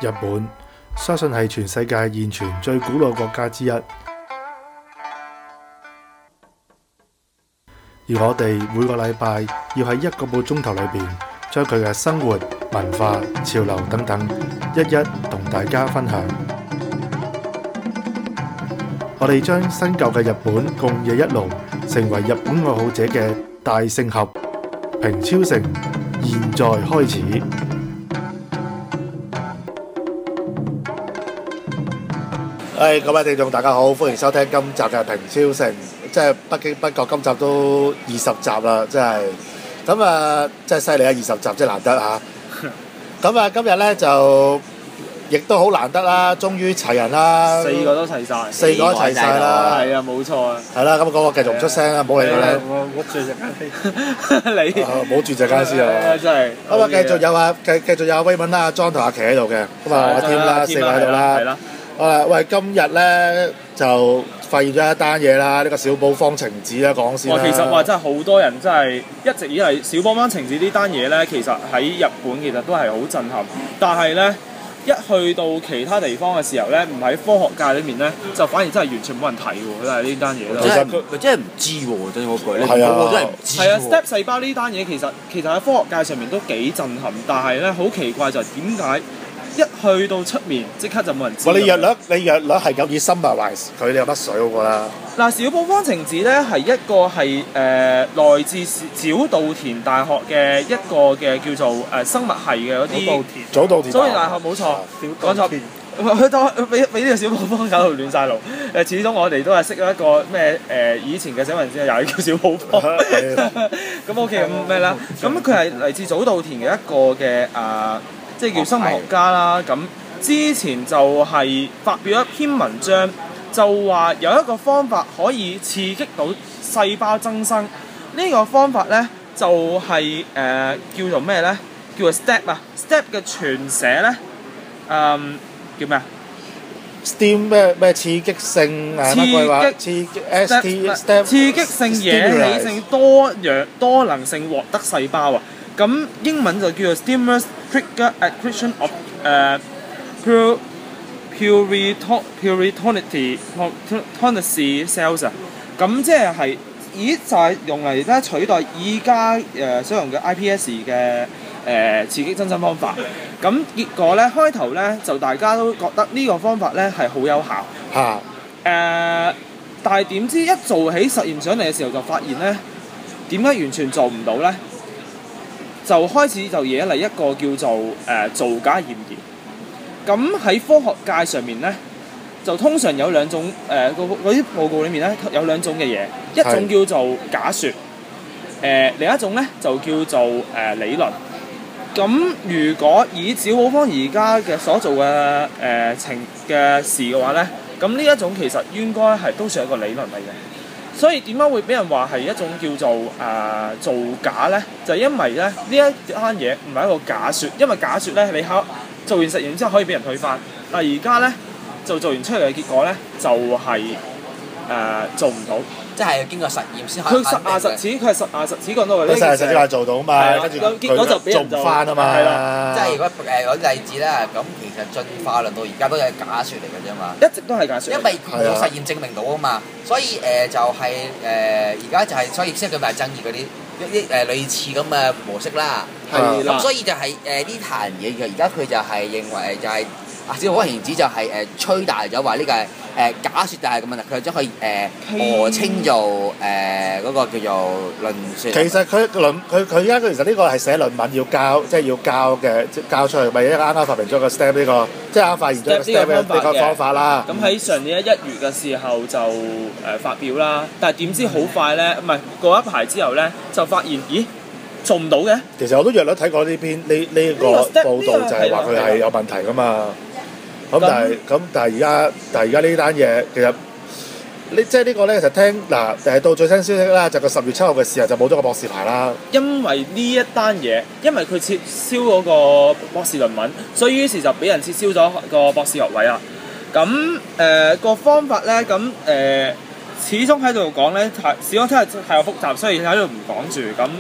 日本相信係全世界現存最古老國家之一，而我哋每個禮拜要喺1個半鐘頭裏邊，將佢嘅生活、文化、潮流等等一一同大家分享。我哋將新舊嘅日本共冶一爐，成為日本愛好者嘅大聖盒。平超城現在開始。各位聽眾大家好，歡迎收聽今集嘅平超城。即係不經不覺今集都20集啦，真係咁啊，真係犀利啊！20集真係難得嚇。咁啊，今日咧就亦都好難得啦，終於齊人啦 ，4個都齊晒 ，4個都齊晒啦， 係啊，冇錯啊。 係啦，咁嗰個繼續唔出聲啦，唔好理佢啦。 我住隻間先，你唔好住隻間先啊！ 真係。 咁啊，繼續有阿威文啦、阿莊同阿琪喺度嘅，咁啊，阿添啦，4個喺度啦。係啦。好啦，喂，今日咧就發現咗一單嘢啦，呢個小寶方晴子啦，講先啦。 其實話真係好多人真係一直以嚟小寶方晴子呢單嘢咧，其實喺日本其實都係好震撼，但係咧一去到其他地方嘅時候咧，唔喺科學界裏面咧，就反而真係完全冇人睇喎，真係呢單嘢。 其實佢真係唔知喎，真係嗰句咧，我真係唔知。 係啊 ，STEP 細胞呢單嘢其實喺科學界上面都幾震撼，但係咧好奇怪就係點解一去到出面即刻就冇人知。 你約略係咁以 summarize 佢哋有乜水嗰個啦。 嗱，小寶方晴子咧係一個係來自早稻田大學嘅一個嘅叫做生物系嘅嗰啲早稻田大學冇錯，講錯。佢當俾呢個小寶方搞到亂晒路。始終我哋都係識咗一個咩以前嘅小文先，又係叫小寶方。咁 OK 咁咩啦？咁佢係嚟自早稻田嘅一個嘅即係叫生物學家啦。咁之前就係發表一篇文章，就話有一個方法可以刺激到細胞增生。呢個方法咧就係叫做咩咧？叫做 STEP 啊 ！STEP 嘅全寫咧叫咩啊 ？STEAM 咩刺激性刺激 ST 刺激性惹起性多能性獲得細胞啊！咁英文就叫做 Stimulus Trigger Acquisition of Puritonicity cells 啊！咁即係就係用嚟咧取代依家所用嘅 iPS 嘅刺激增生方法。咁結果咧開頭咧就大家都覺得呢個方法咧係好有效嚇。但係點知一做起實驗上嚟嘅時候就發現咧，點解完全做唔到咧？就開始就惹嚟一個叫做造假謠言。咁喺科學界上面咧，就通常有兩種嗰啲報告裏面咧有兩種嘅嘢，一種叫做假説，另一種咧就叫做理論。咁如果以小寶方而家嘅所做嘅嘅事嘅話咧，咁呢一種其實應該係都算係一個理論嚟嘅。所以點解會俾人話係一種叫做造假咧？就係因為咧呢一單嘢唔係一個假説，因為假説咧你做完實驗之後可以俾人推翻。但係而家咧就做完出嚟嘅結果咧就係做唔到。 即係經過實驗先可以。 佢實牙實齒，佢係實牙實齒講到嘅。 佢實牙實齒話做到啊嘛，跟住結果就俾人做唔翻啊嘛。 係啦， 即係如果嗰啲例子咧，咁其實進化論到而家都係假説嚟嘅啫嘛。 一直都係假説。因為有實驗證明到啊嘛，所以就係而家就係所以先咁大爭議嗰啲類似咁嘅模式啦。 係啦。 咁所以就係呢壇嘢嘅，而家佢就係認為就係小寶方晴子就係吹大咗話呢個係假説，但係個問題佢將佢訛稱做嗰個叫做論説。 其實佢而家其實呢個係寫論文要交，即係要交嘅，交出去咪啱發明咗個 STEP 呢個，即係啱發現咗個 STEP 呢個方法啦。 咁喺上年1月嘅時候就發表啦，但係點知好快咧，唔係過一排之後咧就發現，咦做唔到嘅。 其實我都約略睇過呢篇呢個報道，就係話佢係有問題噶嘛。咁但係而家呢單嘢其實即係呢個咧，其實聽到最新消息啦，就個10月7號嘅時候就冇咗個博士牌啦。因為呢一單嘢，因為佢撤銷嗰個博士論文，所以於是就俾人撤銷咗個博士學位啦。咁個方法咧，始終喺度講咧，始終真係太過複雜，所以喺度唔講住。咁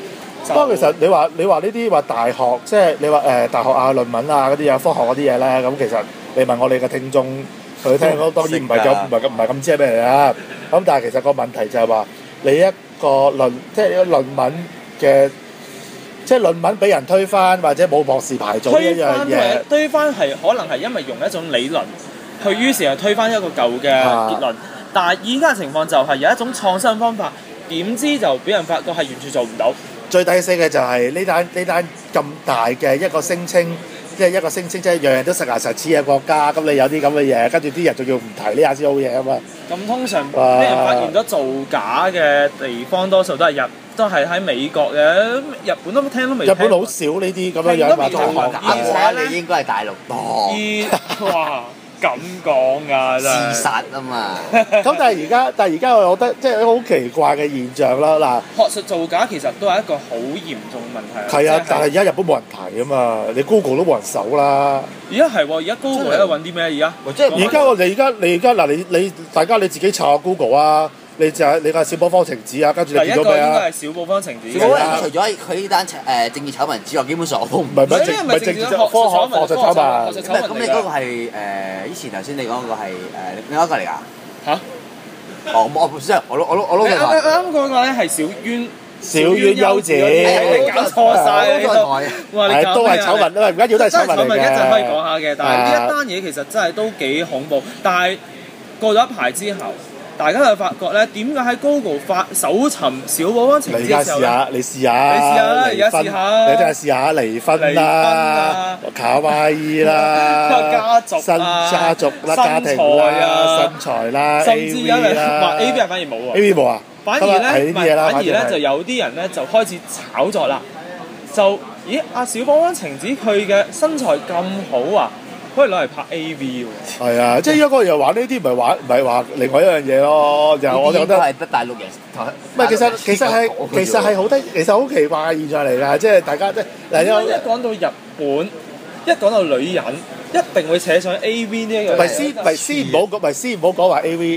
不過其實你話呢啲話大學，即係你話大學啊論文啊嗰啲啊科學嗰啲嘢咧，咁其實你問我哋嘅聽眾佢聽當然唔係咁知係咩嚟啦。咁但係其實個問題就係話你一個即係一個論文嘅。即係論文俾人推翻，或者冇博士牌做呢一樣嘢。 推翻係可能係因為用一種理論，佢於是係推翻一個舊嘅結論。但係依家嘅情況就係有一種創新方法，點知就俾人發覺係完全做唔到。 最抵死嘅就係呢單咁大嘅一個聲稱，即係一個聲稱，即係樣樣都實牙實齒嘅國家。咁你有啲咁嘅嘢，跟住啲人仲要唔提呢下先好嘢啊嘛。 咁通常俾人發現咗造假嘅地方，多數都係喺美國嘅，日本都聽都未。 日本好少呢啲咁樣樣嘛， 造假嘅話，你應該係大陸多。 哇！咁講㗎真係事實啊嘛。 咁但係而家我覺得即係一個好奇怪嘅現象啦。嗱， 學術造假其實都係一個好嚴重嘅問題。 係啊，但係而家日本冇人提啊嘛，你 Google 都冇人搜啦。 而家係喎，而家 Google 喺度揾啲咩？而家大家你自己查下 Google 啊。你個小寶方程式啊，跟住你見到咩啊？ 應該係小寶方程式。 小寶除咗佢呢單政治醜聞之外，基本上我都唔係政治醜聞。 咁你嗰個係以前頭先你講嗰個係另一個嚟㗎？嚇？我唔知啊，我撈咗台。 啱嗰個咧係小淵優子，你搞錯曬呢度。哇！你都係醜聞啊！唔緊要，都係醜聞嚟嘅。 一陣可以講下嘅，但係呢一單嘢其實真係都幾恐怖。但係過咗一排之後。大家就發覺咧，點解喺 Google 搜尋小寶方程式嘅時候咧？ 你試下啦， 而家試下， 你真係試下離婚啦，卡哇伊啦，新家族啦，家庭啦，身材啦， 甚至有人話 A V 反而冇喎 ，A V 冇啊， 反而咧就有啲人咧就開始炒作啦，就咦阿小寶方程式佢嘅身材咁好啊！可以攞嚟拍 A.V. 喎。係啊，即係一個又玩呢啲，唔係話另外一樣嘢咯。就我就覺得係得大陸人。 唔係，其實係好其實好奇怪嘅現象嚟㗎。即係大家即係嗱， 一講到日本，一講到女人，一定會扯上 A.V. 呢一樣。 先唔好講話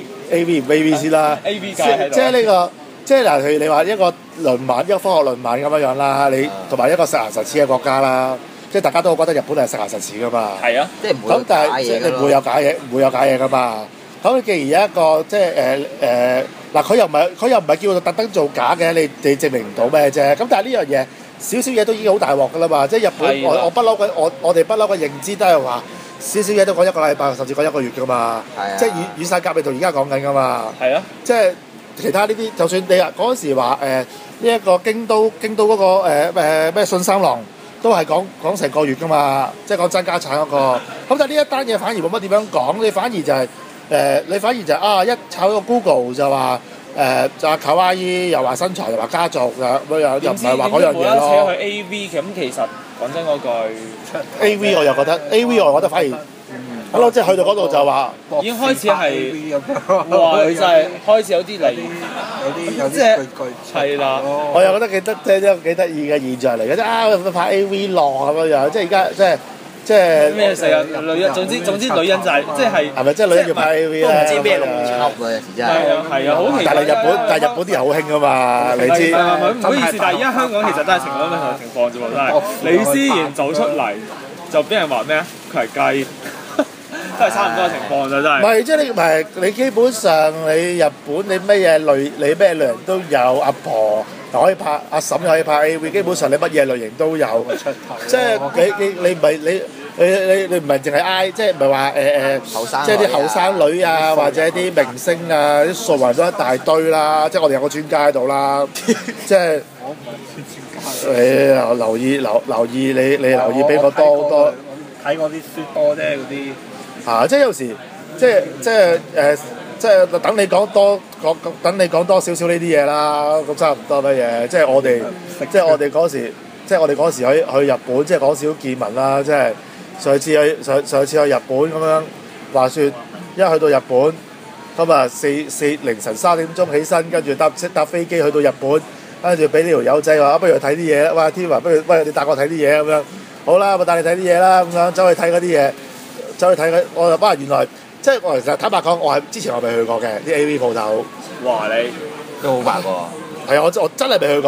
A.V. 先啦。 A.V. 界喺度。 即係呢個，即係嗱，譬如你話一個論文，一個科學論文咁樣樣啦，你同埋一個實牙實齒嘅國家啦。即係大家都覺得日本係實牙實齒噶嘛， 係啊， 即係唔會有假嘢㗎咯。 你唔會有假嘢，唔會有假嘢噶嘛。咁既然有一個即係嗱，佢又唔係叫做特登做假嘅，你證明唔到咩啫？咁但係呢樣嘢少少嘢都已經好大鑊㗎啦嘛。即係日本，我不嬲嘅，我哋不嬲嘅認知都係話少少嘢都講一個禮拜，甚至講一個月㗎嘛。即係與世隔離到而家講緊㗎嘛。係啊，即係其他呢啲，就算你話嗰陣時話呢一個京都嗰個咩信三郎。都係講成個月㗎嘛，即係講爭家產嗰個。咁但係呢一單嘢反而冇乜點樣講，你反而就係一炒個 Google 就話就話卡哇伊，又話身材，又話家族，又唔係話嗰樣嘢咯。 扯去 A.V. 咁其實講真嗰句 A.V. 我又覺得 A.V. 我覺得反而好咯，即係去到嗰度就話已經開始係哇，真係開始有啲嚟，即係係啦。 我又覺得幾得意嘅現象嚟嘅啫，拍 A.V. 落咁樣樣，即係而家即係咩成日女人，總之女人就係即係係咪即係女人要拍 A.V. 咧？ 都唔知咩龍輯啊，有時真係。 係啊，好奇怪。 但係日本啲人好興㗎嘛，你知。 唔好意思，但係而家香港其實都係情況啫喎，真係。李思賢走出嚟就俾人話咩啊？佢係雞。都係差唔多嘅情況咋，真係。唔係，即係你基本上你日本你咩類人都有，阿婆又可以拍，阿嬸又可以拍 A.V. 基本上你乜嘢類型都有。即係你唔係淨係嗌，即係唔係話即係啲後生女啊，或者啲明星啊，啲素人都一大堆啦。即係我哋有個專家喺度啦，即係。我唔係專家。你留意你留意比我多睇我啲書多啫嗰啲。 即係有時，即係等你講多少少呢啲嘢啦，咁差唔多乜嘢。即係我哋嗰時，去日本，即係講少見聞啦。即係上次去日本咁樣，話説一去到日本，咁啊凌晨3點鐘起身，跟住搭飛機去到日本，跟住俾呢條友仔話，不如去睇啲嘢啦。哇！天華，不如你帶我睇啲嘢咁樣。好啦，我帶你睇啲嘢啦，咁樣走去睇嗰啲嘢。走去睇佢，我就原來即係我其實坦白講，之前我未去過嘅啲 A.V. 鋪頭。 哇！你都好白喎。 係啊，我真係未去過。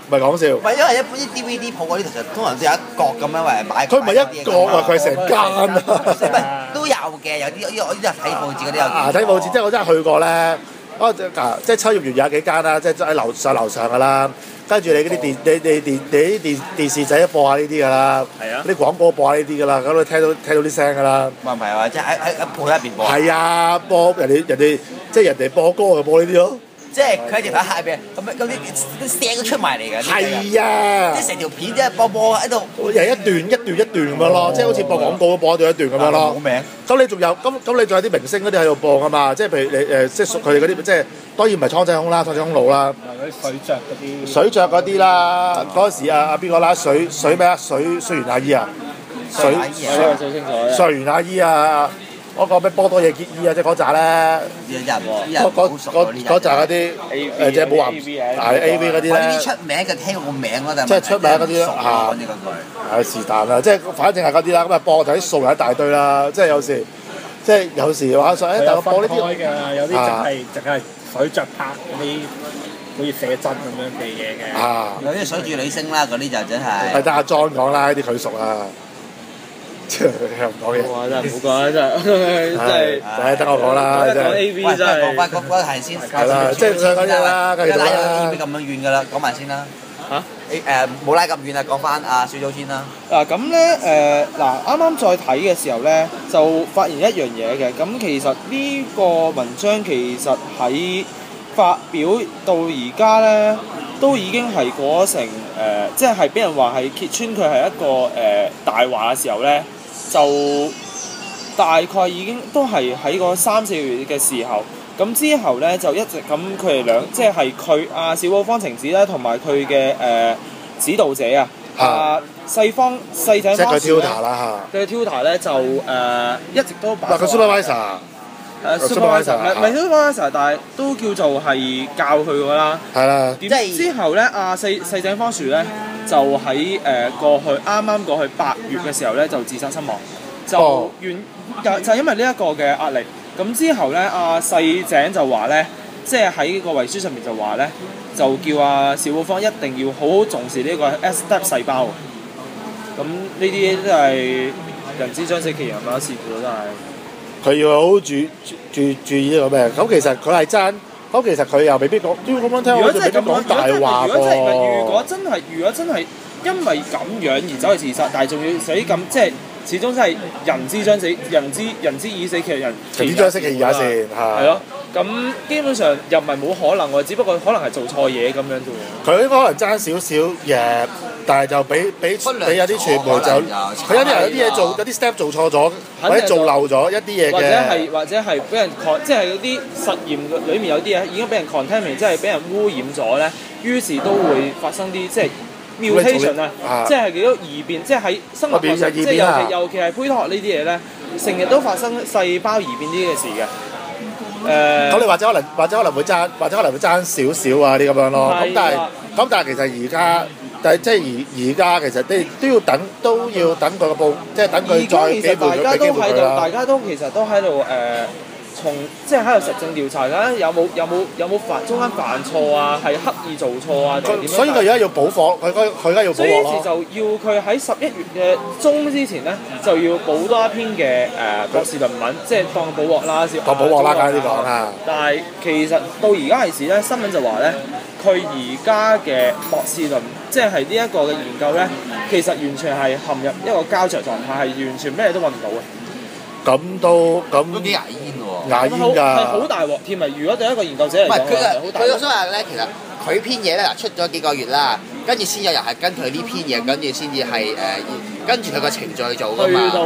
唔係講笑。 唔係因為一般啲 DVD 鋪嗰啲其實通常都有一角咁樣為擺。 佢唔係一個啊，佢係成間啊。 唔係都有嘅，有啲我呢啲係睇報紙嗰啲有。 睇報紙，即係我真係去過咧。即係秋葉原有幾間啦，即係喺樓上㗎啦。跟住你嗰啲啲電視仔播下呢啲㗎啦，啲廣告播下呢啲㗎啦，咁你聽到啲聲㗎啦。 唔係話即係喺鋪入邊播。 係啊，播人哋即係人哋播歌就播呢啲咯。 即係佢喺條睇下邊，咁啲聲都出埋嚟㗎。 係啊！ 即係成條片即係播喺度。 又一段咁樣咯，即係好似播廣告播一段咁樣咯。 冇名。 咁你仲有咁你仲有啲明星嗰啲喺度播㗎嘛？即係譬如你即係佢哋嗰啲，即係當然唔係蒼井空啦，蒼井空佬啦。 嗰啲水著嗰啲。 水著嗰啲啦，嗰陣時邊個啦？水咩啊？水源阿姨啊？水源阿姨啊！嗰個咩波多野結衣啊，即係嗰扎咧，嗰扎嗰啲即係冇話係 A.V. 嗰啲咧。 呢啲出名嘅聽個名咯， 即係出名嗰啲咯係是但啦，即係反正係嗰啲啦。咁啊播就啲數人一大堆啦，即係有時話但係我播呢啲有啲淨係水著拍嗰啲，好似寫真咁樣嘅嘢嘅。 有啲水著女星啦，嗰啲就真係。 係得阿 John 講啦，呢啲佢熟啦。又唔講嘢， 哇！真係唔好講啦，真係得我講啦，真係。 講 A.V. 真係。 講翻嗰題先。 係啦，即係想講嘢啦，繼續啦。 拉咗 A.V. 咁樣遠㗎啦，講埋先啦。 嚇？ 冇拉咁遠啦，講翻阿小組先啦。 咁咧啱啱再睇嘅時候咧，就發現一樣嘢嘅。咁其實呢個文章其實喺發表到而家咧，都已經係過咗成即係俾人話係揭穿佢係一個大話嘅時候咧，就大概已經都係喺個3-4月嘅時候。咁之後咧就一直咁佢哋即係佢小寶方晴子啦，同埋佢嘅指導者細井方樹咧，即係佢 tutor 啦嚇。佢 tutor 咧就一直都擺。 佢 supervisor。 supervisor 唔係 supervisor， 但係都叫做係教佢㗎啦。係啦。點之後咧，細井方樹咧就喺過去啱啱過去8月嘅時候咧就自殺身亡，就因為呢一個嘅壓力。咁之後咧，細井就話咧，即係喺個遺書上面就話咧，就叫小寶方一定要好好重視呢個 S-type 細胞。咁呢啲都係人之將死其人嘛，視乎真係。 佢要好注意呢個咩？咁其實佢係爭，咁其實佢又未必講，都要咁樣聽，我就未必講大話喎。 如果真係因為咁樣而走去自殺，但係仲要死咁，即係始終真係人之將死，人之以死其人，人之將死其言也善，係咯。咁基本上又唔係冇可能喎，只不過可能係做錯嘢咁樣啫喎。 佢可能爭少少嘢，但係就俾有啲傳媒就佢有啲人有啲嘢做，有啲 step 做錯咗，或者做漏咗一啲嘢嘅， 或者係俾人即係嗰啲實驗裏面有啲嘢已經俾人 contaminate，即係俾人污染咗咧，於是都會發生啲即係 mutation 即係幾多異變，即係喺生物學上，即係尤其係胚胎學呢啲嘢咧，成日都發生細胞異變呢嘅事嘅。 咁你或者可能會爭，少少啊啲咁樣咯。咁但係其實而家，即係而家其實都要等佢個報，即係等佢再俾機會佢啦。 大家都其實都喺度即係喺度實證調查緊，有冇中間犯錯啊？係刻意做錯啊？定點樣？ 所以佢而家要補課，佢而家要補課咯。所以於是就要佢喺11月嘅中之前咧，就要補多一篇嘅博士論文，即係當補鑊啦， 當補鑊啦，梗係呢講啦。 但係其實到而家為止咧，新聞就話咧，佢而家嘅博士論，即係呢一個嘅研究咧，其實完全係陷入一個膠着狀態，係完全咩都揾唔到嘅。 咁都幾牙煙喎！ 牙煙㗎， 係好大鑊添啊！如果對一個研究者嚟講， 佢個所謂咧，其實佢篇嘢咧出咗幾個月啦，跟住先有人係跟佢呢篇嘢，跟住先至係跟住佢個程序去做㗎嘛。 去到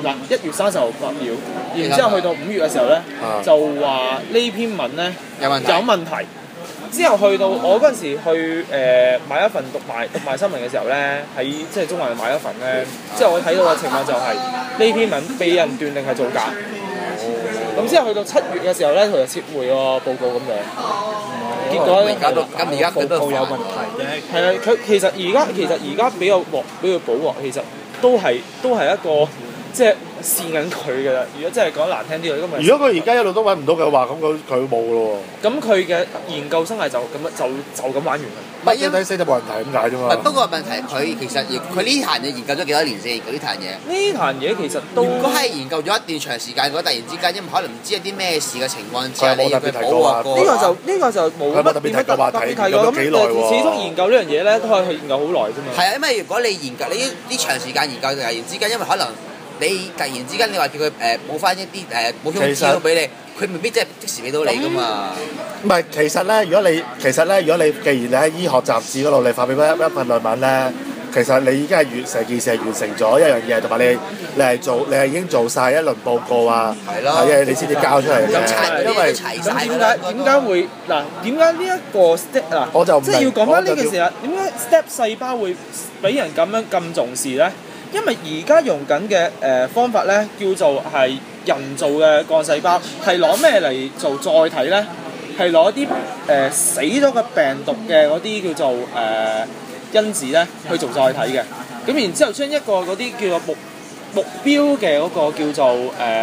1月30號發表，然之後去到5月嘅時候咧，就話呢篇文咧有問題。之後去到我嗰陣時去買一份讀賣新聞嘅時候咧，喺即係中環買一份咧，之後我睇到嘅情況就係呢篇文被人斷定係造假。咁之後去到7月嘅時候咧，佢就撤回個報告咁樣。結果而家佢都有問題啫。 係啊，佢其實而家俾佢補鑊，其實都係一個即係試緊佢㗎啦。如果真係講難聽啲，咁咪如果佢而家一路都揾唔到嘅話，咁佢冇㗎咯喎。 咁佢嘅研究生涯就咁玩完啦。 唔係低死就冇人睇咁解啫嘛。 不過問題佢其實佢呢壇嘢研究咗幾多年先？佢呢壇嘢。 呢壇嘢其實都如果係研究咗一段長時間，如果突然之間因為可能唔知有啲咩事嘅情況之下， 佢冇特別提過啊過呢個就冇佢冇特別提過話題提過研究咗幾耐喎始終研究呢樣嘢咧，都可以研究好耐啫嘛。 係啊，因為如果你研究你呢長時間研究，突然之間因為可能你突然之間你話叫佢補翻一啲補充資料俾你，佢未必真係即時俾到你噶嘛。 唔係，其實咧，如果你既然你喺醫學雜誌嗰度你發表一份論文咧，其實你已經係成件事係完成咗一樣嘢，同埋你係已經做晒一輪報告啊， 係咯， 係你先至交出嚟嘅。因為咁點解會嗱？點解呢一個 step 嗱？ 我就即係要講翻呢件事啦。點解 STEP 細胞會俾人咁重視咧？因為而家用緊嘅方法咧，叫做係人造嘅幹細胞，係攞咩嚟做載體咧？係攞啲死咗嘅病毒嘅嗰啲叫做因子咧去做載體嘅。咁然之後將一個嗰啲叫做目標嘅嗰個叫做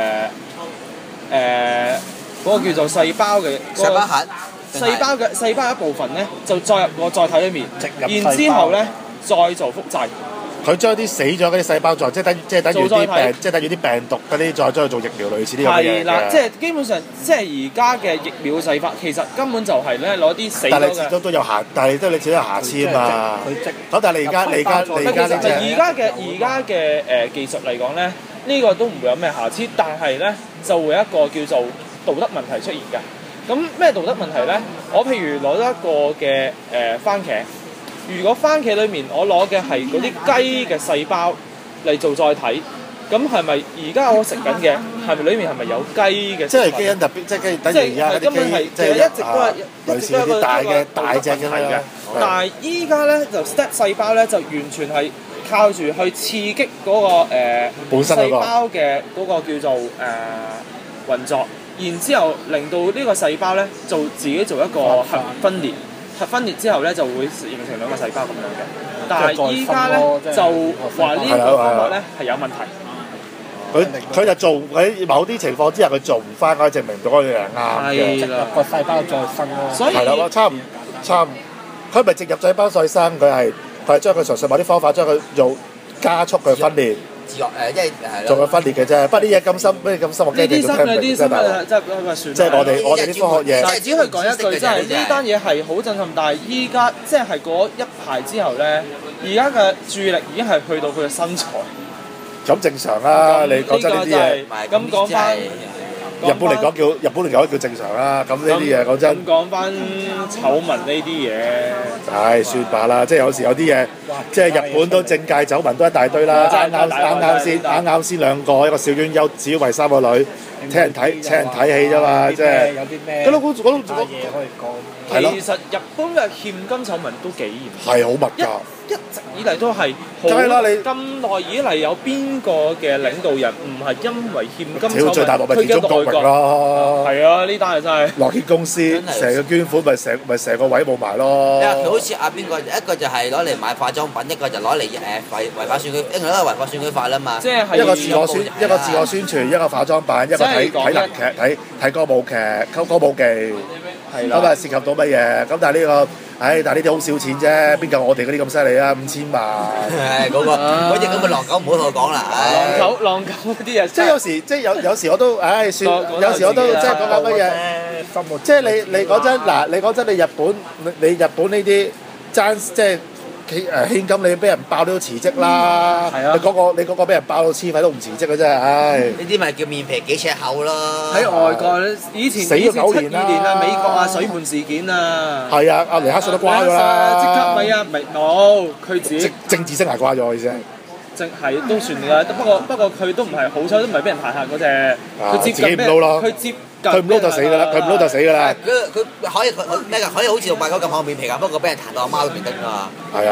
嗰個叫做細胞嘅細胞核。 細胞一部分咧，就載入個載體裏面，然之後咧再做複製。 佢將啲死咗嗰啲細胞即係等於啲病毒嗰啲再將佢做疫苗類似呢個嘢係啦，即係基本上即係而家嘅疫苗製法，其實根本就係咧攞啲死咗嘅。 但係始終都有瑕，但係都你始終有瑕疵啊嘛。咁但係你而家呢隻而家嘅技術嚟講咧，呢個都唔會有咩瑕疵，但係咧就會有一個叫做道德問題出現㗎。咁咩道德問題咧？我譬如攞咗一個嘅番茄。如果番茄裏面我攞嘅係嗰啲雞嘅細胞嚟做載體，咁係咪而家我食緊嘅係咪裏面係咪有雞嘅？ 即係基因特別，即係等於而家啲基，即係一直都係類似啲大隻嘅嘅。 但係依家咧就 STEP 細胞咧就完全係靠住去刺激嗰個本身細胞嘅嗰個叫做運作，然之後令到呢個細胞咧自己做一個核分裂。核分裂之後咧就會形成兩個細胞咁樣嘅，但係依家咧就話呢個方法咧係有問題。佢就做喺某啲情況之下佢做唔翻，可以證明到嗰樣係啱嘅。 係啦， 個細胞再生咯。 所以係啦，差唔，佢唔係植入細胞再生，佢係將佢純粹某啲方法將佢做加速佢分裂。 即係係做個分裂嘅啫，不過啲嘢咁深，我驚你都聽唔明真係大佬。即係我哋啲科學嘢。 但係只可以講一句，即係呢單嘢係好震撼，但係依家即係嗰一排之後咧，而家嘅注意力已經係去到佢嘅身材。 咁正常啦，你講真呢啲嘢。 咁講翻。 日本嚟講叫正常啦，咁呢啲嘢講真。 咁講翻醜聞呢啲嘢， 唉，算罷啦，即係有時有啲嘢，即係日本都政界醜聞都一大堆啦，啱先兩個，一個小淵優只為3個女，請人睇戲啫嘛，即係。 有啲咩？ 嗰啲嘢可以講。 其實日本嘅獻金醜聞都幾嚴重， 係好密㗎。 一直以嚟都係好咁耐以嚟，有邊個嘅領導人唔係因為獻金醜聞？ 最大鑊咪田中角榮咯。 係啊，呢單係真係。 樂天公司成個捐款咪成個位冇埋咯。 佢好似邊個一個就係攞嚟買化妝品，一個就攞嚟違法選舉，一個都係違法選舉法啦嘛。 即係一個自我宣傳，一個化妝品，一個睇能劇、睇歌舞劇、歌舞伎。咁啊涉及到乜嘢？咁但係呢個，但係呢啲好少錢啫，邊夠我哋嗰啲咁犀利啊？5000萬。 嗰隻咁嘅狼狗唔好同我講啦。 狼狗嗰啲啊， 即係有時我都，算，有時我都即係講緊乜嘢？即係你講真嗱，你講真你日本呢啲爭即係。獻金你俾人爆都辭職啦！你嗰個俾人爆到黐肺都唔辭職嘅啫，唉！ 呢啲咪叫面皮幾尺厚咯？ 喺外國以前死咗9年啦，美國啊水門事件啊， 係啊，阿尼克遜都瓜咗啦！ 即刻咪冇佢自己政治生涯瓜咗我意思係。 係都算㗎，不過佢都唔係好彩，都唔係俾人彈劾嗰隻，佢接近咩？佢唔撈就死㗎啦！佢唔撈就死㗎啦！ 佢可以咩㗎？可以好似689咁厚面皮㗎，不過俾人彈到阿媽都唔得㗎嘛。 係啊，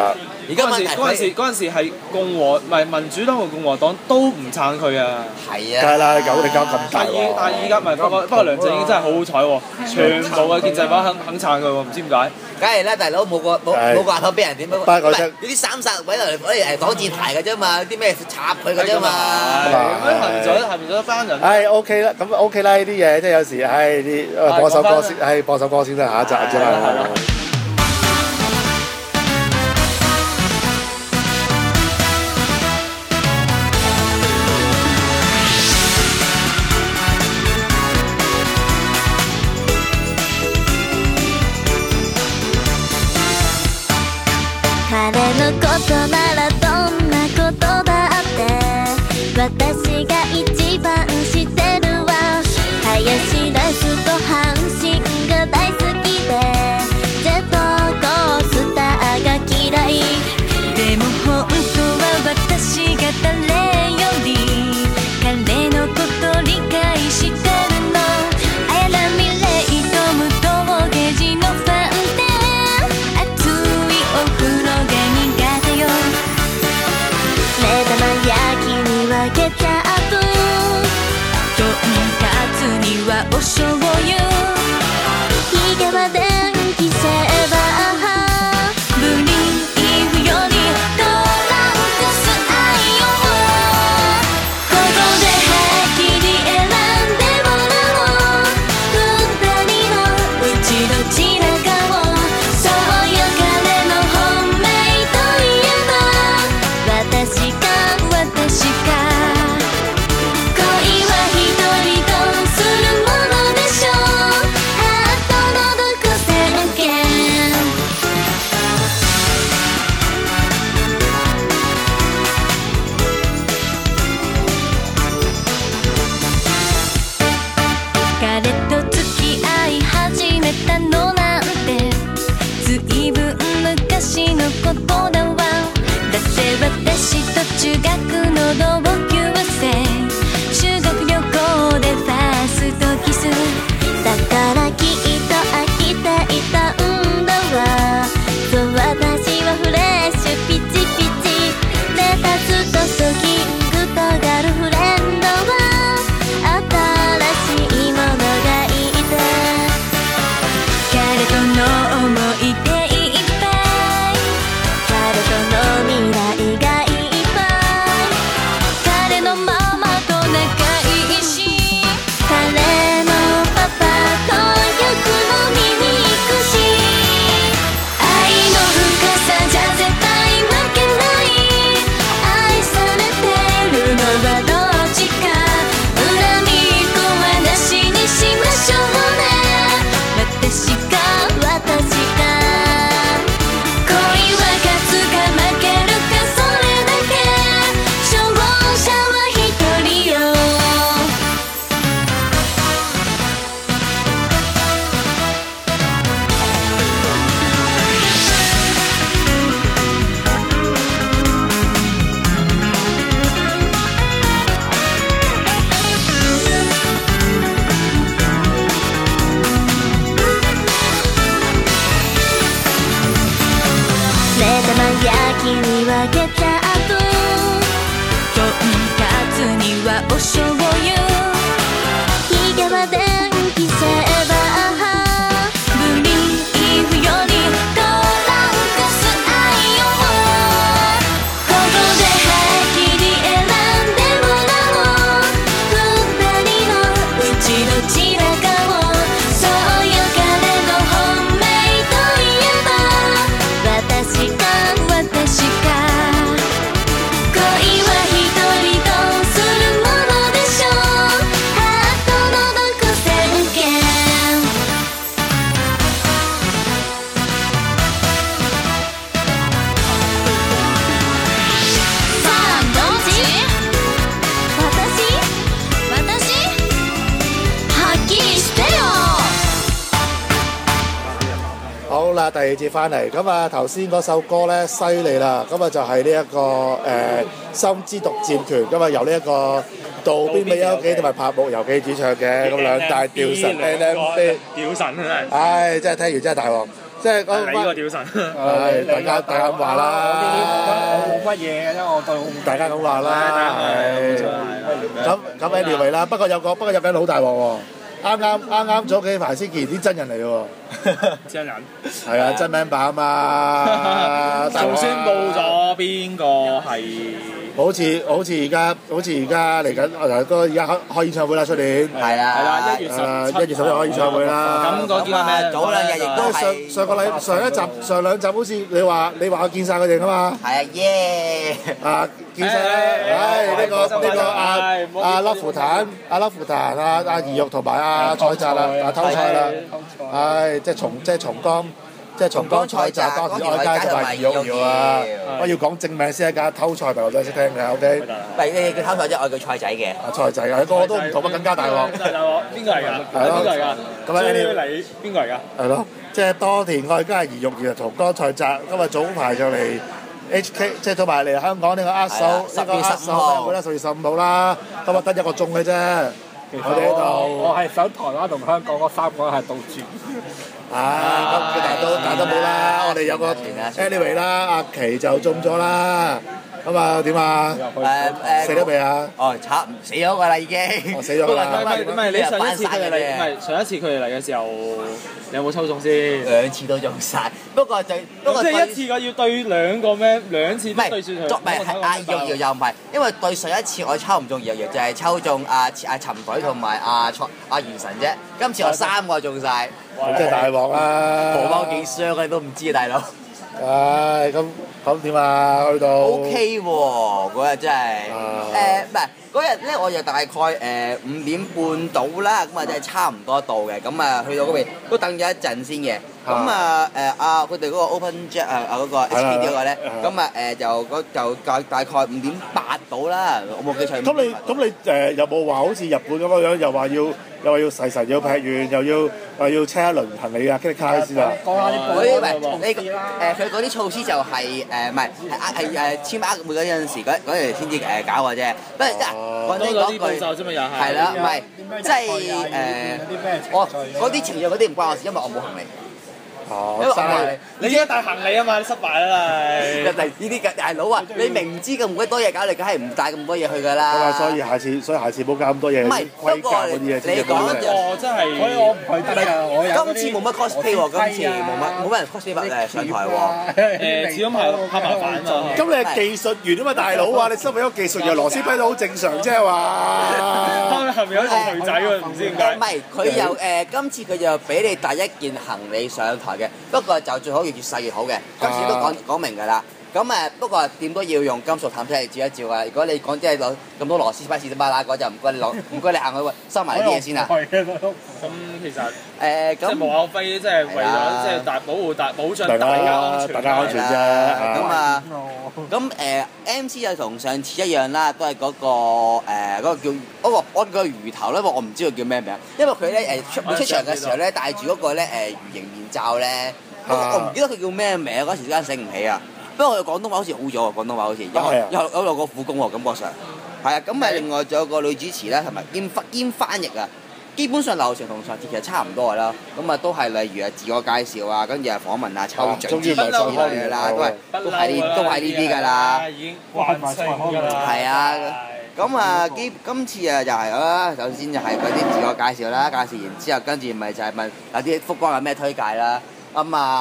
而家問題嗰陣時係唔係民主黨同共和黨都唔撐佢啊。 係啊， 梗係啦，有你搞咁大喎。 但係而家唔係，不過梁振英真係好好彩喎，全部嘅建制派肯撐佢喎，唔知點解。 梗係啦，大佬冇個額頭俾人點樣？唔係係呢啲30位嚟擋箭牌嘅啫嘛，啲咩插佢嘅啫嘛。 咁樣下面咗一班人。 OK 啦，咁 OK 啦，呢啲嘢即係有時啲播首歌先，播首歌先啦，下一集啫嘛。 彼のことならどんなことだって私が一番知ってるわ。ハヤシライスと阪神が大好きでジェットコースターが嫌い。でも本当は私が誰より彼のこと理解してるの。あやらみレイトム峠地のファンで熱いお風呂が苦手よ。目玉焼きにはケチャップ、とんかつにはお醤油、ヒゲは電気セーバー、ブリーフよりトランクス愛用。ここではっきり選んでもらおう。二人のうちどちらかを。そうよ彼の本命といえば私か。恋は一人とするものでしょう。ハートのどこ宣言。彼と付き合い始めたのなんてずいぶん昔のことだわ。だって私と中学の同級生、修学旅行でファーストキスだからきっと飽きていたんだわ。そう私はフレッシュピチピチ、レタスとスキングとガルフレンドは新しいものがいいて、彼との思い出いっぱい、彼との未来がいっぱい、彼のママと仲いいし、彼のパパとよく飲みに行くし、愛の深さじゃ絶対負けない。愛されてるのはどっちか、恨みっこはなしにしましょうね。私か私か、恋は勝つか負けるかそれだけ、勝者は一人よ。目玉焼きにはケチャップ、とんかつにはお醤油、ヒゲは電気セーバー、ブリーフよりトランクス愛用。ここではっきり選んでもらおう。二人のうちどちらかを。そうよ彼の本命といえば私か私か。恋は一人とするものでしょう。ハートのどこ宣言。さあどっち？私？はっきりしてよ。 好啦，第二節翻嚟，咁啊頭先嗰首歌咧犀利啦，咁啊就係呢一個心之毒戰拳，咁啊由呢一個渡邊美優紀同埋柏木由紀子唱嘅，咁兩大吊神 NMB， 屌神真係。 唉真係聽完真係大鑊，即即係講你個屌神。 係大家咁話啦， 我冇乜嘢嘅，因為我對大家咁話啦，係咁 anyway 啦。不過有緊好大鑊喎，啱早幾排先見啲真人嚟喎。 真人係啊，真 member 啊嘛， 就宣佈咗邊個係。 好似而家嚟緊，而家開演唱會啦，出年係啦 1月 1月10日開演唱會啦。 咁嗰啲咩？ 早兩日亦都係上兩集好似你話我見晒佢哋啊嘛。 係啊，耶！ 見晒啦，呢個阿粒芙坦、阿兒玉同埋阿菜澤啦，偷菜啦，即係松江菜澤當時愛佳同埋兒玉啊！我要講正名先啊，偷菜咪我真係識聽嘅 ，OK。 唔係你叫偷菜啫，我叫菜仔嘅。 菜仔啊，個個都唔同啊，更加大鑊。 邊個嚟㗎？ 係咯， 邊個嚟㗎？ 咁啊， 你邊個嚟㗎？ 係咯，即係多田愛佳兒玉然後松江菜澤，今日早排就嚟 HK， 即係早排嚟香港呢個握手，呢個握手會啦，10月15號啦，今日得1個鐘嘅啫。我哋呢度， 我係想台灣同香港嗰3個係倒轉。 咁但都冇啦，我哋有個 anyway 啦，阿琪就中咗啦，咁啊點啊？死咗未啊？ 哦，死咗㗎啦已經。 死咗啦。 唔係你上一次佢哋嚟，唔係上一次佢哋嚟嘅時候，你有冇抽中先 ？2次都中晒，不過即係一次個要對2個咩？2次都對住佢。 唔係阿瑤又唔係，因為對上一次我抽唔中瑤，就係抽中阿陳隊同埋阿元神啫。今次我3個中晒。 真係大鑊啦！ 荷包幾傷啊，你都唔知啊，大佬。 唉，咁點啊？去到 OK 喎，嗰日真係唔係嗰日咧，我就大概5點半到啦，咁啊真係差唔多到嘅，咁啊去到嗰邊都等咗一陣先嘅，咁啊佢哋嗰個 Open Jet 嗰個 HKT 嗰個咧，咁啊就大概5點8到啦，我冇記錯。 咁你有冇話好似日本咁樣又話要細神要劈完，又要車一輪行李啊，跟住卡先啊？ 講下啲嗰啲唔係佢嗰啲措施就係唔係簽額每嗰陣時嗰陣先至搞嘅啫，不過講真講句係啦，唔係即係我嗰啲程序嗰啲唔關我事，因為我冇行李。 你應該帶行李啊嘛，你失敗啦你。 呢啲大佬啊，你明知咁鬼多嘢搞，你梗係唔帶咁多嘢去㗎啦。 所以下次唔好搞咁多嘢，規格嗰啲嘢先。 你講真係， 所以我唔去得㗎。 今次冇乜 cosplay 喎，今次冇乜人 cosplay 上台喎。 始終係怕麻煩啊嘛。 咁你係技術員啊嘛，大佬啊，你身為一個技術員，螺絲批都好正常啫話。 後面有一個女仔喎，唔知點解。 唔係，佢又今次佢就俾你帶一件行李上台嘅，不過就最好越細越好嘅。今次都講明㗎啦。咁不過點都要用金屬探測嚟照一照啊！如果你講即係攞咁多螺絲批士巴拉嗰就唔該你行去收埋啲嘢先啦。 咁其實即係無可非，即係為咗即係保障大家安全啫。 咁MC 就同上次一樣啦，都係嗰個叫我叫魚頭咧，我唔知佢叫咩名，因為佢咧出場嘅時候咧戴住嗰個咧魚形面罩咧，我唔記得佢叫咩名，嗰時間醒唔起啊。不過佢廣東話好似好咗喎，廣東話好似有落個苦功喎，感覺上係啊。咁另外仲有個女主持咧，同埋兼翻譯啊。基本上流程同上次其實差唔多㗎啦。咁啊都係例如自我介紹啊，跟住訪問啊、抽獎之類嘅啦，都係呢啲㗎啦。 已經慣性㗎啦。 係啊。咁今次就係啦，首先就係嗰啲自我介紹啦，介紹完之後跟住咪就係問有啲福光有咩推介啦。兒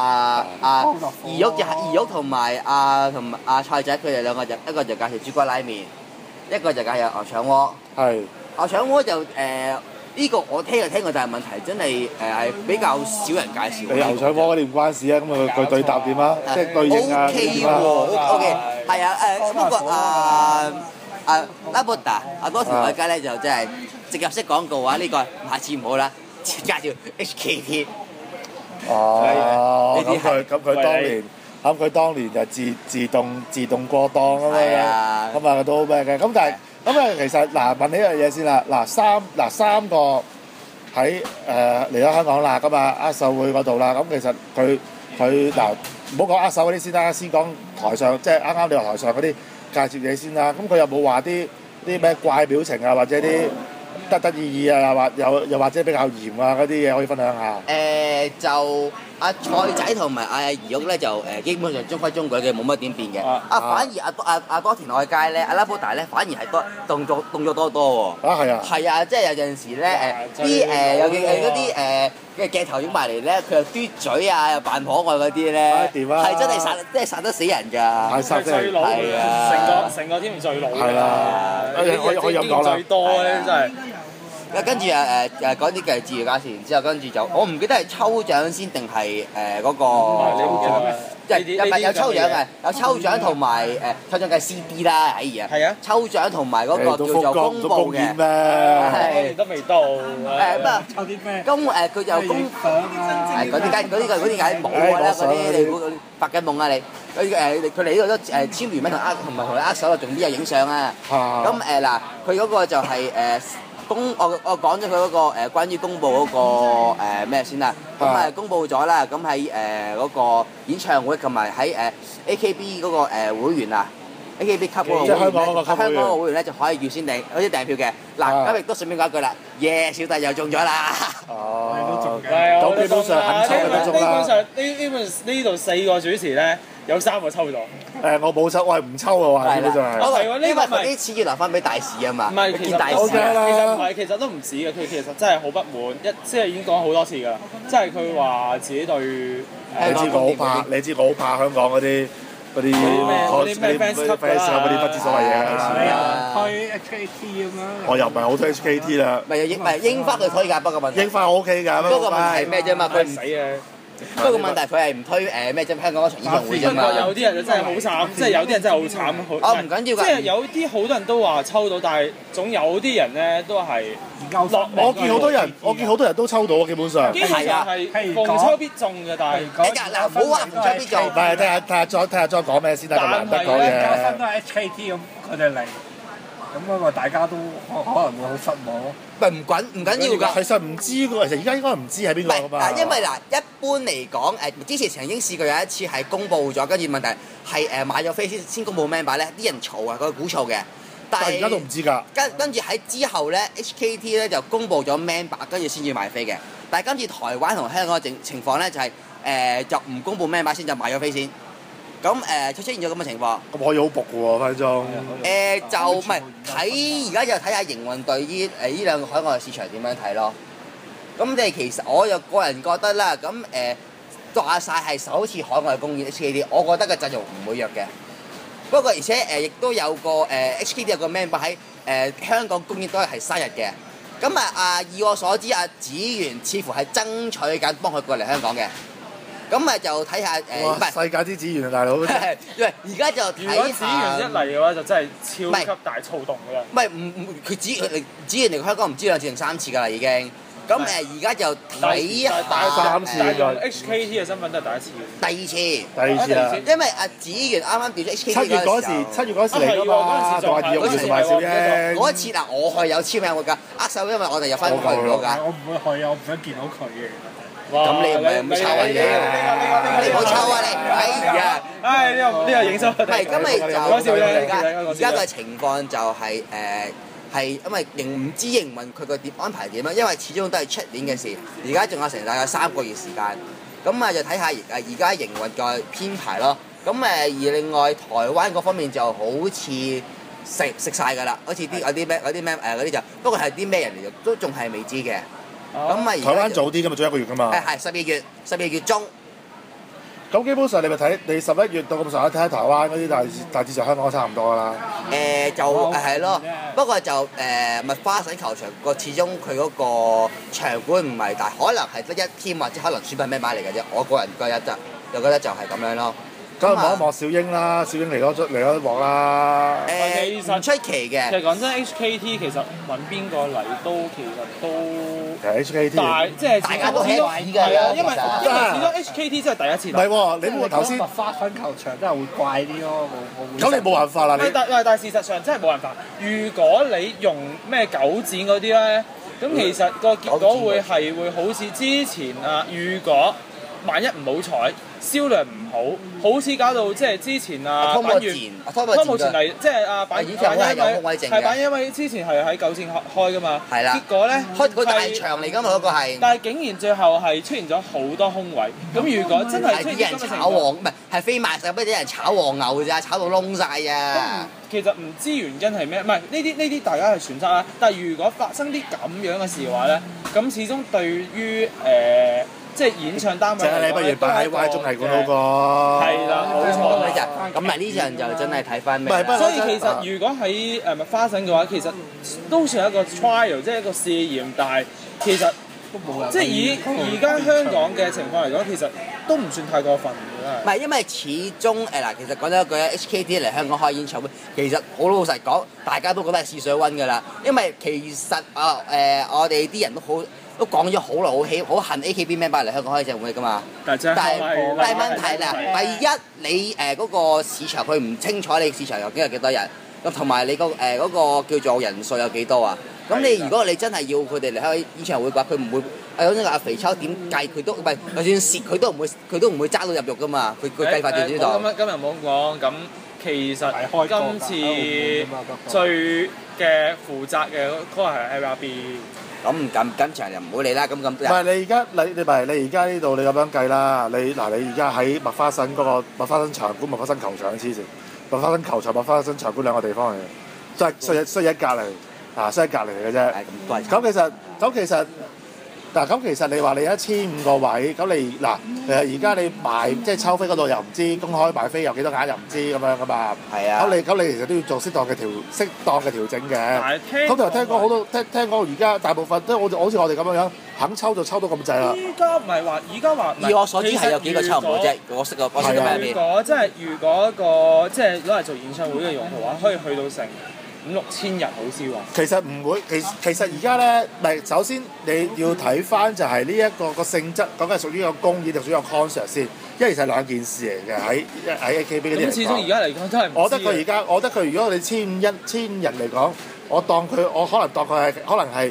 玉同埋菜仔佢哋兩個就一個就介紹朱古力拉麵，一個就介紹牛腸鍋。 係牛腸鍋就呢個我聽過，但係問題真係係比較少人介紹。 你牛腸鍋嗰啲唔關事啊，咁佢對答點啊，即係對應啊。 OK 喎，OK 係啊不過拉布達多田愛佳咧就真係植入式廣告啊！呢個下次唔好啦，介紹 HKT。咁佢當年就自動過檔咁樣，咁啊都咩嘅？咁但係其實問你一樣嘢先啦， 三個喺嚟咗香港啦，咁啊握手會嗰度啦，咁其實佢唔好講握手嗰啲先啦，先講台上即係啱啱你話台上嗰啲介紹嘢先啦。咁佢有冇話啲咩怪表情啊，或者啲得意啊，又或者比較嚴啊嗰啲嘢可以分享下。 就阿蔡仔同埋阿怡玉咧就基本上中規中矩嘅，冇乜點變嘅。反而阿多田愛佳咧，阿拉布達咧反而係多動作多喎。 係啊。 係啊，即係有陣時咧啲有嗰啲嘅鏡頭影埋嚟咧，佢又嘟嘴啊，又扮可愛嗰啲咧，係真係殺得死人㗎。 係最老係啊， 成個天最老㗎。 係啦，可以咁講啦。 最多咧真係。 跟住講啲嘅自娛價錢之後，跟住就我唔記得係抽獎先定係嗰個，有抽獎嘅，有抽獎同埋抽獎嘅 CD 啦，哎呀， 係啊， 抽獎同埋嗰個叫做公佈嘅， 係都未到。 抽啲咩？佢就公嗰啲梗係冇㗎啦，嗰啲你估發緊夢啊你？佢哋呢度都簽完名同埋同佢握手啊，仲邊有影相啊？咁嗱，佢嗰個就係我講咗佢嗰個關於公佈嗰個咩先啦，咁公佈咗啦，咁喺嗰個演唱會同埋喺AKB 嗰個會員啊 ，AKB 級嗰個會員咧，香港個會員咧就可以預先訂嗰啲訂票嘅。嗱，咁亦都順便講一句啦，耶！小弟又中咗啦。 哦，咁基本上肯抽嘅都中啦。 基本上呢度4個主持咧，有3個抽咗。 我冇抽，我係唔抽嘅喎，基本上係。 因為佢啲錢要留翻俾大使啊嘛。 唔係，其實大使唔係，其實都唔止嘅。佢其實真係好不滿，即係已經講好多次㗎啦。即係佢話自己對你知我好怕香港嗰啲咩 fans 級嗰啲不知所謂嘢啦。 推 HKT 咁樣。 我又唔係好推 HKT 啦。 唔係櫻花佢推㗎，不過問題。 櫻花 OK 㗎， 不過問題係咩啫嘛？佢唔死嘅。 不過問題佢係唔推咩啫？香港嗰場演唱會啫嘛。 不過有啲人就真係好慘，即係有啲人真係好慘。 唔緊要㗎。 即係有啲好多人都話抽到，但係總有啲人咧都係落。 我見好多人都抽到啊，基本上。 基本上係逢抽必中嘅，但係。 嗱，唔好話逢抽必中。 唔係，睇下再講咩先得，咁難得講嘢。 加分都係 HKT 咁，佢哋嚟。咁嗰個大家都可能會好失望。 唔緊要㗎。 其實唔知㗎，其實而家應該唔知係邊個㗎嘛。 因為一般嚟講之前曾經試過有一次係公佈咗，跟住問題係買咗飛先公佈 member 咧，啲人嘈啊，佢估錯嘅。但係而家都唔知㗎。 跟住喺之後咧 ，HKT 咧就公佈咗 member，跟住先至買飛嘅。但係今次台灣同香港嘅情況咧就係就唔公佈 member 先，就買咗飛先。咁出現咗咁嘅情況， 咁可以好薄嘅喎，分鐘。 就唔係睇而家就睇下營運對於呢兩個海外市場點樣睇咯。咁其實我又個人覺得啦，咁話晒係首次海外公演 HKT， 我覺得個陣容唔會弱嘅。不過而且亦都有個HKT 有個 member 喺香港公演都係生日嘅。咁以我所知，子源似乎係爭取緊幫佢過嚟香港嘅。咁就睇下世界之子源啊，大佬！ 因為而家就睇下。 如果子源一嚟嘅話，就真係超級大躁動㗎啦。 唔係佢子源嚟香港唔知2次定3次㗎啦已經。咁而家就睇下。 3次㗎。HKT 嘅身份都係第一次。 第二次啊！ 因為子源啱啱調咗 HKT 7月嗰時嚟㗎嘛，就話2月同埋小英。 嗰一次嗱，我係有簽名會㗎，握手因為我哋有分開咗㗎。 我唔會去啊，我唔想見到佢嘅。 咁你唔係唔抽啊？你唔好抽啊！你係啊！ 呢個影相。 唔係，咁咪就講笑啫。 而家嘅情況就係係因為唔知營運佢個安排點樣，因為始終都係出年嘅事。而家仲有成大概3個月時間，咁就睇下而家營運嘅編排咯。咁而另外台灣嗰方面就好似食晒㗎啦，好似啲嗰啲就不過係啲咩人嚟嘅，都仲係未知嘅。咁台灣早啲㗎嘛，早1個月㗎嘛。 係12月中。 咁基本上你咪睇你11月到咁上下睇下台灣嗰啲大致上香港都差唔多㗎啦。 就係咯，不過就咪花神球場個始終佢嗰個場館唔係大，可能係得1 team 或者可能選品咩買嚟嘅啫。我個人覺得就係咁樣咯。 咁望一望小英啦，小英嚟咗一鑊啦。 其實唔出奇嘅。 其實講真 ，HKT 其實揾邊個嚟都其實都。 其實 HKT。 即係大家都係㗎， 因為始終 HKT 真係第一次。 唔係喎，你冇頭先。 花粉球場真係會怪啲咯， 咁你冇辦法啦， 但係事實上真係冇辦法。如果你用咩九展嗰啲咧，咁其實個結果會好似之前如果萬一唔好彩銷量唔好似搞到即係之前啊湯板月湯姆前嚟即係啊板以前係有空位剩嘅， 係板因為之前係喺九展開噶嘛， 係啦， 結果咧開個大場嚟㗎嘛嗰個係， 但係竟然最後係出現咗好多空位，咁如果真係出啲人現咁嘅情況， 炒旺，唔係飛賣晒，俾啲人炒黃牛咋，炒到窿晒咋。 其實唔知原因係咩，唔係呢啲大家係選擇啦。但係如果發生啲咁樣嘅事嘅話咧，咁始終對於即係演唱單位即係你不如擺喺 Y 綜藝館好過。 係啦，冇錯。 咁嗱呢場就真係睇翻咩？ 所以其實如果喺麥花臣嘅話，其實都算係一個 trial， 即係一個試驗，但係其實即係以而家香港嘅情況嚟講，其實都唔算太過分嘅。 唔係因為始終嗱，其實講真一句 HKT 嚟香港開演唱會，其實好老實講，大家都覺得係試水溫㗎啦。因為其實我哋啲人都講咗好耐，好恨 AKB member 嚟香港開演唱會㗎嘛。但係問題啦，第一你嗰個市場佢唔清楚你市場究竟有幾多人，咁同埋你嗰個叫做人數有幾多啊？咁你如果你真係要佢哋嚟開演唱會嘅話，佢唔會嗰種阿肥秋點計佢都唔係，就算蝕佢都唔會揸到入肉㗎嘛。佢計法就知道。 今日冇講咁，其實今次最嘅負責嘅嗰個係 LRB。 咁場就唔好理啦。咁唔係你而家你而家呢度你咁樣計啦。你而家喺麥花臣嗰個麥花臣場館、麥花臣球場黐線，麥花臣球場、麥花臣場館兩個地方嚟嘅，即係衰一隔離啊，衰一隔離嚟嘅啫。咁其實你話你1500個位，咁你而家你賣即係抽飛嗰度又唔知，公開賣飛有幾多額又唔知咁樣噶嘛。係啊。咁你其實都要做適當嘅調整嘅。咁就聽講好多聽講而家大部分都好似我哋咁樣肯抽就抽到咁滯啦。 依家唔係話， 以我所知係有幾個抽唔到啫。我識個咩？ 如果個即係攞嚟做演唱會嘅用途嘅話，可以去到成5-6千人好少喎。 其實唔會，其實而家咧，首先你要睇翻就係呢一個性質，講緊係屬於個公演定屬於個 concert 先，因為其實係兩件事嚟嘅喺 AKB 嗰啲嚟講。咁始終而家嚟講都係唔知。我覺得佢如果你1000人嚟講，我可能當佢係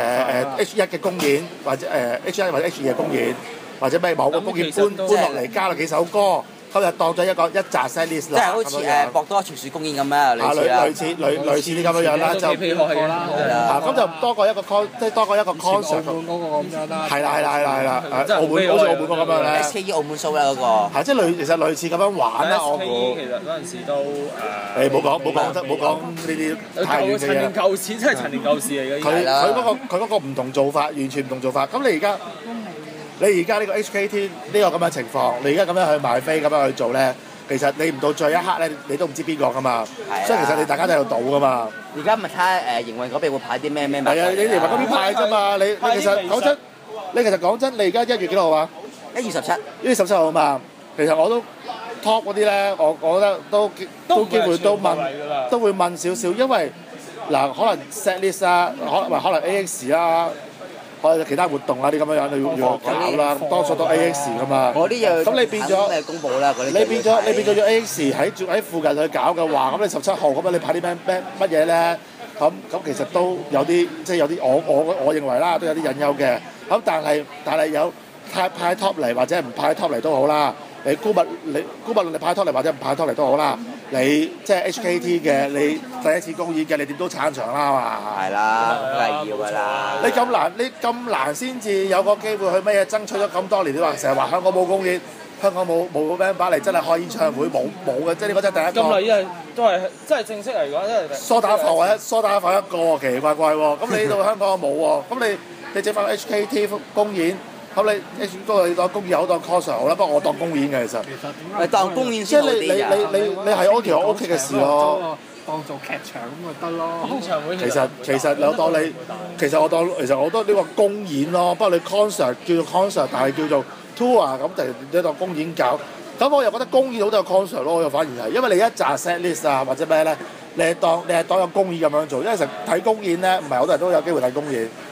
H1 嘅公演，或者H1 或者 H2 嘅公演，或者咩某個公演搬落嚟加咗幾首歌。今日當咗一紮 set list 啦， 即係好似博多傳説公演咁樣， 類似啲咁樣啦，就咁就多過一個 concert 嗰個咁樣啦。係啦，澳門好似澳門嗰咁樣咧。 SKE 澳門 show 啦嗰個。係即係其實類似咁樣玩啦，我估。 其實嗰陣時都誒冇講呢啲太遠嘅嘢。 陳年舊事，真係陳年舊事嚟嘅。 佢嗰個唔同做法，完全唔同做法。咁你而家呢個 HKT 呢個咁嘅情況，你而家咁樣去賣飛咁樣去做咧，其實你唔到最後一刻咧，你都唔知邊個噶嘛。所以其實你大家都喺度賭噶嘛。 而家咪睇下營運嗰邊會派啲咩？ 係啊，你營運嗰邊派啫嘛。你其實講真，你而家1月幾號啊 ？1月17。1 月17號嘛。其實我都 top 嗰啲咧，我覺得都機會都會問少少，因為可能 set list 啊，可能 AX 啊。可能其他活動啊啲咁樣你要搞啦，多數都 AX 噶嘛。咁你變咗公佈啦， 你變咗要 AX 喺附近去搞嘅話，咁你17號咁你派啲乜嘢咧？咁其實都有啲即係有啲我認為啦，都有啲隱憂嘅。咁但係有派 top 嚟或者唔派 top 嚟都好啦。你估物你派 top 嚟或者唔派 top 嚟都好啦。你即係 HKT 嘅，你第一次公演嘅，你點都撐場啦嘛。 係啦，梗係要㗎啦。 你咁難先至有個機會去乜嘢爭取咗咁多年，你話成日話香港冇公演，香港冇 band 嚟真係開演唱會冇嘅，即係呢個真係第一個。 咁你都係真係正式嚟講，真係梳打埠一個奇奇怪怪喎。咁你呢度香港冇喎，咁你整翻 HKT 公演。咁你當公演好當 concert 好啦，不過我當公演嘅其實。 你當公演先好啲你係 OK 嘅事咯。 當做劇場咁咪得咯。 演唱會其實我當你，其實我覺得呢個公演咯，不過你 concert 叫做 concert，但係叫做 tour 咁就你當公演搞。咁我又覺得公演好多個 concert 咯，我又反而係，因為你一紮 set list 啊或者咩咧，你係當有公演咁樣做，因為成睇公演咧，唔係好多人都有機會睇公演。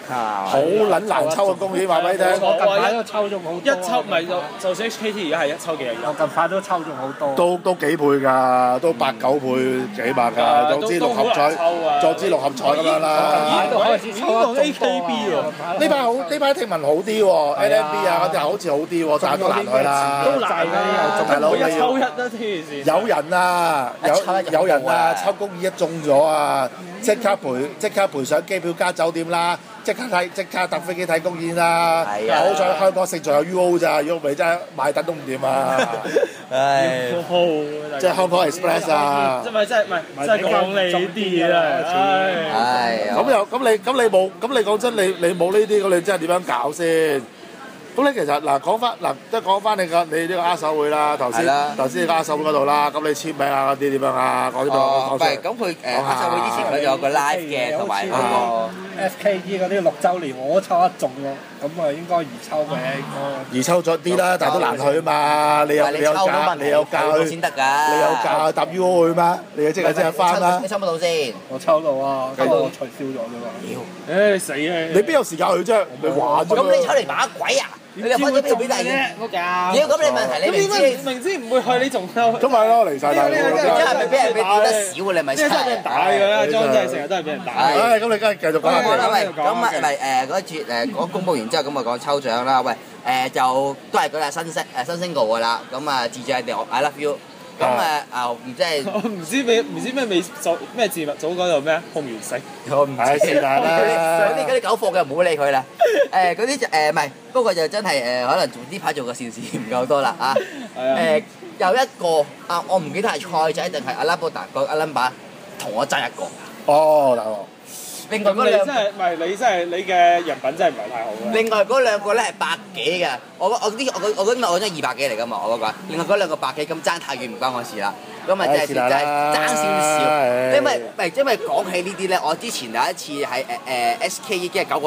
好撚難抽嘅公園，話俾你聽。 我近排都抽中好多。 一抽咪就算 HKT 而家係一抽幾廿我近排都抽中好多。 都幾倍㗎，都8、9倍幾萬㗎。總之六合彩，總之六合彩咁樣啦。 都開始抽到 AKB 喎。 呢排聽聞好啲喎，LNB 啊嗰啲好似好啲喎，但係都難去啦。 都難啊！ 大佬一抽一啦，黐線。 有人啊，有人啊，抽公二一中咗啊！即刻賠上機票加酒店啦！即刻搭飛機睇公演啦！ 係啊！ 好彩香港勝在有 UO 咋，如果唔係真係買得都唔掂啊！ 唉， 即係香港 Express 啊！ 真係講你啲啊！ 唉， 咁你講真，你冇呢啲，咁你真係點樣搞先？咁你其實嗱講翻即係講翻你呢個握手會啦，頭先你握手會嗰度啦，咁你簽名啊嗰啲點樣啊？講啲唔係咁佢握手會之前佢有個 live 嘅，同埋嗰個 FKT 嗰啲6週年我都抽得中喎，咁啊應該易抽嘅應該。 易抽咗啲啦，但係都難去啊嘛！你有價先得㗎， 你有價搭 UO 去嗎？你即刻翻啦！ 你抽唔到先？ 我抽到啊，不過我取消咗啫嘛。 唉死啊！ 你邊有時間去啫？你玩啫嘛！ 咁你抽嚟把鬼啊！你又分咗票俾大家， 冇搞。 妖咁你問題你明知唔會去，你仲抽？ 咁咪咯，離曬大你真係咪俾人屌得少啊？你咪真係俾人打㗎啦，裝真係成日都係俾人打。 唉，咁你梗係繼續講下啦。喂，咁啊唔係嗰節講公佈完之後，咁啊講抽獎啦。喂就都係嗰隻新single㗎啦。咁啊自製定 I Love You。咁唔知係我唔知咩未做咩字幕組嗰度咩控完食， 我唔知是但啦。 嗰啲狗貨嘅唔好理佢啦。嗰啲就唔係，不過就真係可能呢排做嘅善事唔夠多啦啊。有一個我唔記得係賽仔定係阿拉伯達個阿 number 同我爭一個。 哦，大鑊。 另外嗰兩真係唔係你真係你嘅人品真係唔係太好啦。 另外嗰兩個咧係百幾嘅，我嗰啲我真係200幾嚟㗎嘛，我嗰個。另外嗰兩個百幾咁爭太遠唔關我事啦。咁咪就係爭少少。因為講起呢啲咧，我之前有一次喺SKE 即係9個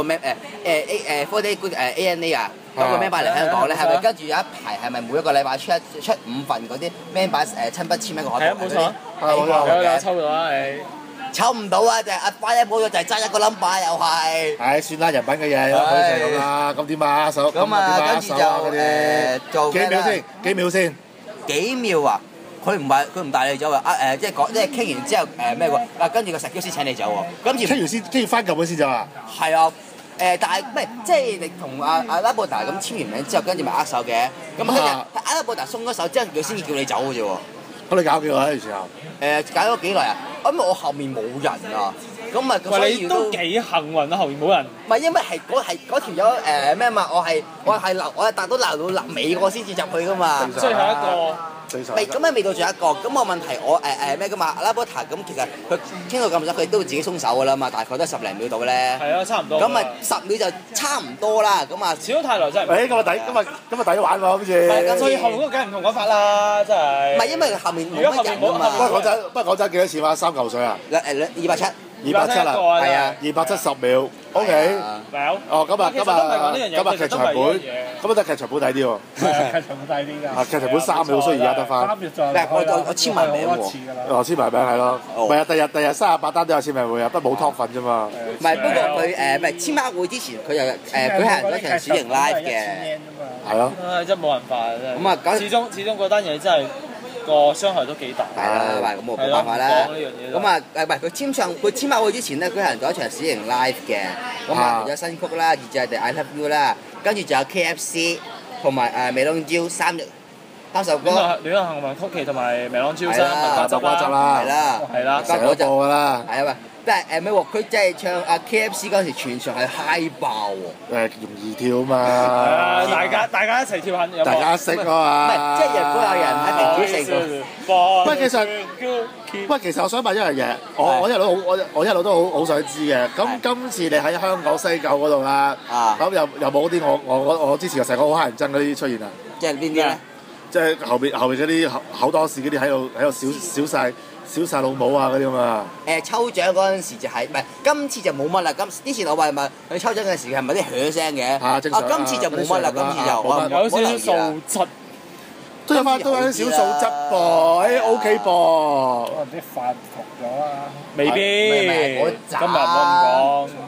40 good ANA 啊，9個 member 嚟香港咧，係咪跟住有一排係咪每一個禮拜出5份嗰啲 member 親筆簽一個海報？ 係啊，冇錯。有抽到啊你。 抽唔到啊！就係阿花一冇咗，就係爭一個 number 又係。 唉，算啦，人品嘅嘢有佢就係咁啦。咁點啊？手咁啊，跟住就做幾秒先？ 幾秒啊？佢唔帶你走啊！即係傾完之後咩喎？跟住個石雕師請你走喎。跟住傾完翻舊本先走啊？ 係啊。但係咩？即係你同阿拉布達咁簽完名之後，跟住咪握手嘅。咁跟住阿拉布達鬆咗手之後，佢先至叫你走嘅啫喎。 咁你搞幾耐呢？時候？ 搞咗幾耐啊？因為我後面冇人啊，咁咪所以你都幾幸運啊！後面冇人。 唔係因為嗰條友咩嘛？我係達到留到臨尾我先至入去噶嘛。 最後一個。 未咁未到最後一個，咁我問題我咩噶嘛？阿拉伯塔咁其實佢傾到咁多，佢都會自己鬆手噶啦嘛，大概都係10零秒到咧。 係啊，差唔多。 咁咪10秒就差唔多啦，咁啊。 始終太耐真係。 今日抵玩喎，好似。 咁所以後面嗰個梗係唔同講法啦，真係。 唔係因為後面冇乜人啊嘛。 不過講真幾多錢話3嚿水啊 ？270。 270啦，係啊，270秒，OK。哦，咁啊，劇場本，咁啊得劇場本抵啲喎。 劇場本抵啲㗎。 劇場本3秒，所以而家得翻。 我簽埋名喎。 簽埋名係咯。唔係啊，第日38單都有簽名會啊，不過冇 top 粉啫嘛。 唔係，不過佢唔係簽名會之前，佢又舉行咗場小型 live 嘅。 係咯。 真係冇辦法真係。 咁啊， 始終嗰單嘢真係。個傷害都幾大。 係啦，咁冇辦法啦。咁啊，唔係佢簽馬會之前咧，佢係做一場小型 live 嘅。咁啊，有新曲啦，而就係 I Love You 啦，跟住就有 KFC 同埋美龍蕉3首歌。 戀愛幸運曲奇同埋美龍蕉3 瓜汁啦， 係啦， 成個播㗎啦。 係啊喂，但係咩喎？佢即係唱KFC 嗰陣時，全場係 high 爆喎。 容易跳嘛。 大家一齊跳下。 大家識啊嘛。 唔係，即係若果有人喺平表成個。 喂，其實我想問一樣嘢，我一路都好想知嘅。咁今次你喺香港西九嗰度啦，咁有冇啲我之前成個好乞人憎嗰啲出現啊？ 即係邊啲咧？ 即係後邊嗰啲口多士嗰啲喺度小晒老母啊嗰啲咁啊！ 抽獎嗰陣時就係唔係？今次就冇乜啦。之前我話咪佢抽獎嘅時係咪啲響聲嘅？今次就冇乜啦。今次就有少少素質， 都有啲小素質噃，OK 噃。 可能啲飯服咗啦。 未必。今日唔好咁講。 唔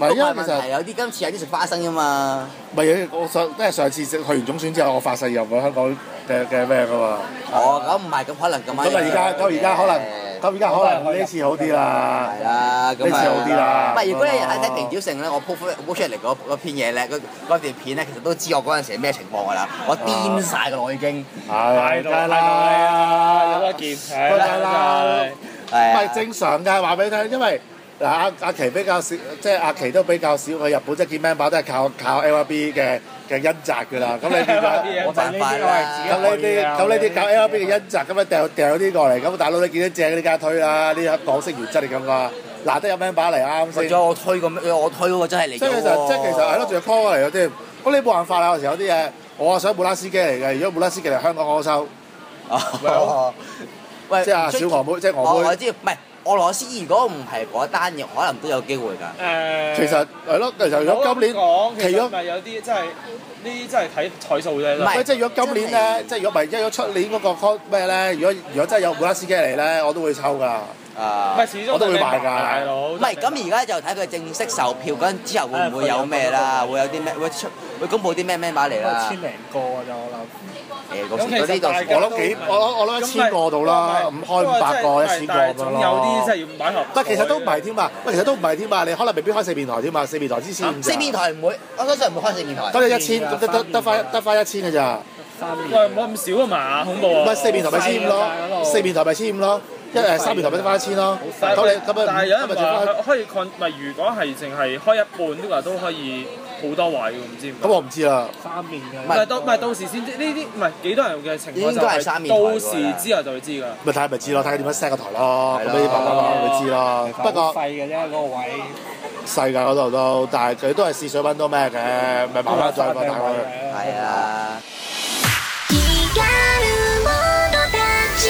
係因為問題有啲今次有啲食花生㗎嘛。 唔係即係上次去完總選之後，我發誓入去香港嘅咩㗎嘛。 哦，咁唔係咁可能咁樣。 咁而家可能呢次好啲啦。 係啦，咁呢次好啲啦。 唔係，如果你睇平屌城咧，我 po 出嚟嗰篇嘢咧，嗰段片咧，其實都知我嗰陣時係咩情況㗎啦，我癲晒㗎啦，我已經。 係梗係啦， 有得見， 梗係啦，唔係係正常㗎，話俾你聽，因為嗱阿奇比較少，即係阿奇都比較少去日本，即係見 member 都係靠 LRB 嘅恩澤㗎啦。咁你點解？ 冇辦法啦。 咁呢啲搞 LRB 嘅恩澤，咁啊掉啲過嚟，咁大佬你見到正呢家推啦，呢啲港式原則嚟㗎嘛。嗱得有 member 嚟啱先。 咗我推嗰個真係嚟即係其實係咯，仲要 call 過嚟嗰啲。咁你冇辦法啦，有時有啲嘢，我想布拉斯基嚟嘅，如果布拉斯基嚟香港我收。 喂， 即係小娥妹，即係娥妹。 我知，唔係俄羅斯，如果唔係嗰單嘢，可能都有機會㗎。 其實係咯，其實如果今年其實咪有啲真係呢啲真係睇彩數啫。 唔係即係如果今年咧，即係如果唔係，如果出年嗰個 con 咩咧？如果真係有布拉斯基嚟咧，我都會抽㗎。 啊！ 唔係始終我都會買㗎大佬。 唔係咁，而家就睇佢正式售票嗰陣之後會唔會有咩啦？會有啲咩？會公佈啲咩碼嚟啦？ 千零個啊，就我諗。 嗰啲就我諗1000個度啦，開500個1000個咁樣咯。 有啲真係要買盒。 但其實都唔係添嘛，其實都唔係添嘛，你可能未必開4面台添嘛，4面台之前。 四面台唔會，我相信唔會開4面台。 得你1000，得翻1000㗎咋。 喂，唔好咁少啊嘛，恐怖啊！ 唔係4面台咪1500咯，4面台咪1500咯，3面台咪得翻1000咯。 但係有人話可以咪如果係淨係開一半的話，都可以好多位喎，唔知點解。 咁我唔知啦。 3面嘅。 唔係到時先知呢啲唔係幾多人嘅情況應該係3面台到時之後就會知㗎。 咪睇下咪知咯，睇下點樣 set 個台咯，咁啲爸爸媽媽會知咯。不過細嘅啫，嗰個位。 細㗎嗰度都，但係佢都係試水溫都咩嘅，咪慢慢再放大佢。 係啊。 光る者たち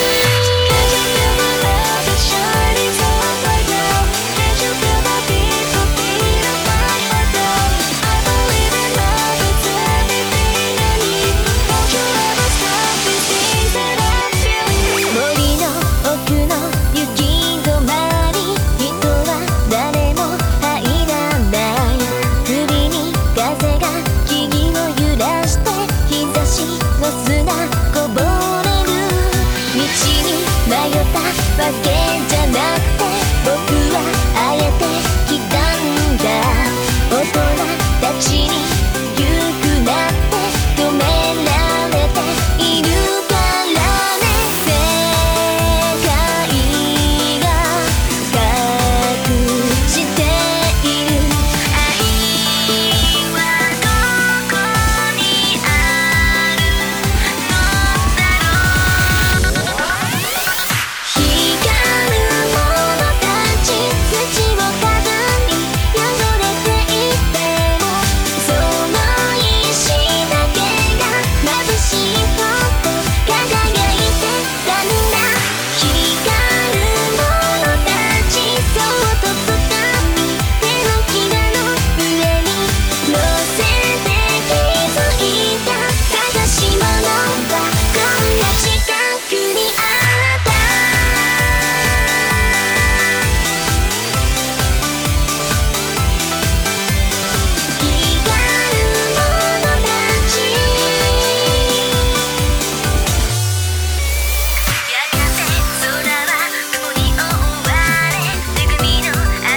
森の奥の雪止まり人は誰も入らない首に風が木々を揺らして日差しの砂こぼれる道に迷ったわけじゃなくて僕はあえて来たんだ大人たちに勇気なって止められているからね世界が隠している愛はどこにあるのだろう光る者たち土をかぶり汚れていてもその石だけが眩しいほど輝いてたんだ光る者たちそっと掴み手のひらの上に乗せて気づいた探し物はこんな近くにあった光る者たちやがて空は雲に覆われ恵みの雨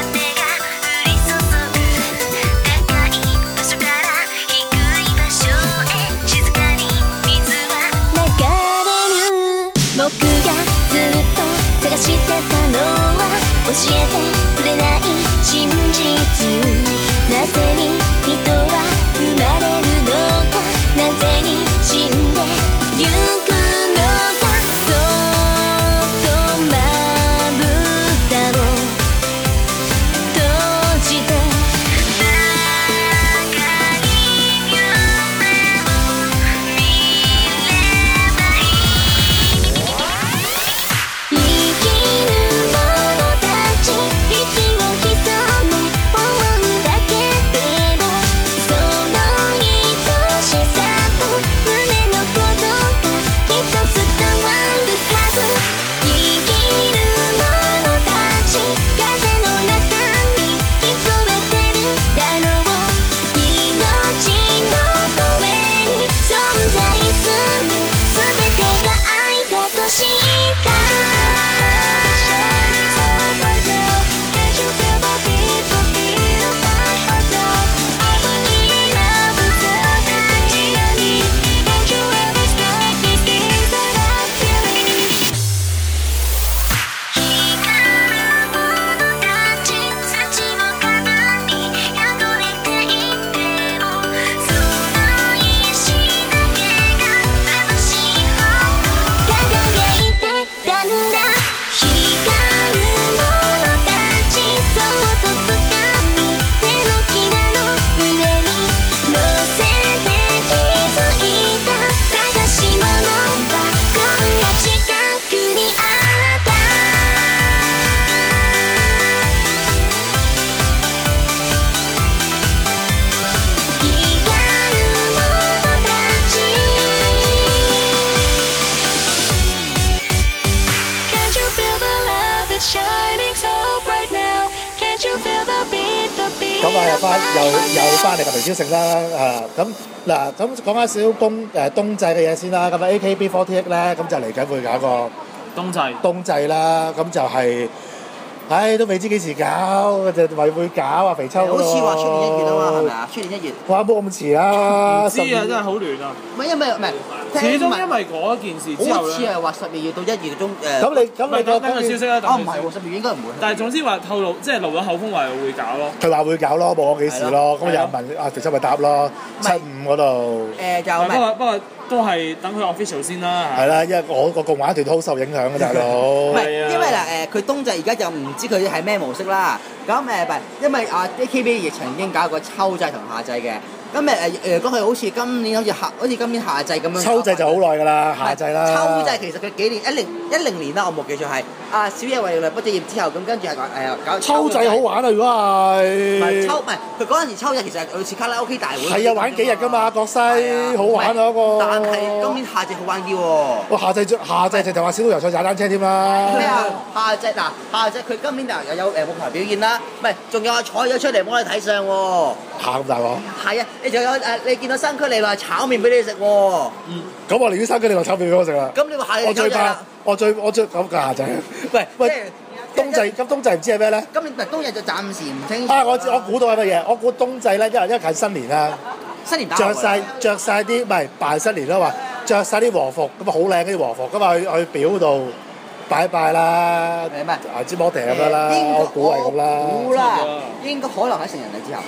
咁啊又翻嚟及時消息啦咁嗱咁講下少冬季嘅嘢先啦。咁啊 AKB48 咧咁就嚟緊會搞個冬季啦。咁就係都未知幾時搞，就話會搞啊肥秋嗰好似話出年1月啊嘛，係咪啊？出年1月。 哇冇咁遲啦， 唔知啊，真係好亂啊！ 唔係因為唔係， 始終因為嗰件事之後好似係話12月到1月中咁你等個消息啦。 唔係喎，12月應該唔會。 但係總之話透露，即係露咗口風話會搞咯。 佢話會搞咯，冇講幾時咯。咁有人問肥秋咪答咯，75嗰度。 就不過都係等佢 official 先啦。 係啦，因為我個共玩團都好受影響嘅大佬。 唔係，因為嗱佢冬季而家就唔知佢係咩模式啦。咁唔係，因為AKB 亦曾經搞過秋季同夏季嘅。咁如果佢好似今年夏季咁樣， 秋季就好耐㗎啦，夏季啦。 秋季其實佢幾年10年啦，我冇記錯係小野惠畢業之後，咁跟住係搞秋季好玩啊！如果係佢嗰陣時秋季其實類似卡拉 OK 大會。 係啊，玩幾日㗎嘛，國西好玩啊嗰個。 但係今年夏季好玩啲喎。 哇！夏季就話小導遊賽踩單車添啦。 咩啊？夏季佢今年又有舞台表演啦，唔係仲有彩咗出嚟幫你睇相喎。嚇咁大鑊！係啊！你仲有你見到新區你話炒麵俾你食喎。 咁我連啲新區你話炒麵俾我食啦。 咁你話夏季我最怕，我最咁個夏季。喂，冬季唔知係咩咧？ 今年冬日就暫時唔清楚。 我估到係乜嘢？我估冬季咧，因為近新年啦。 新年打着晒啲唔係扮新年啦，話着晒啲和服，咁啊好靚嗰啲和服，咁啊去表度拜啦。 係咩？ 支摩地咁樣啦，我估係咁啦。 估啦，應該可能喺成人禮之後。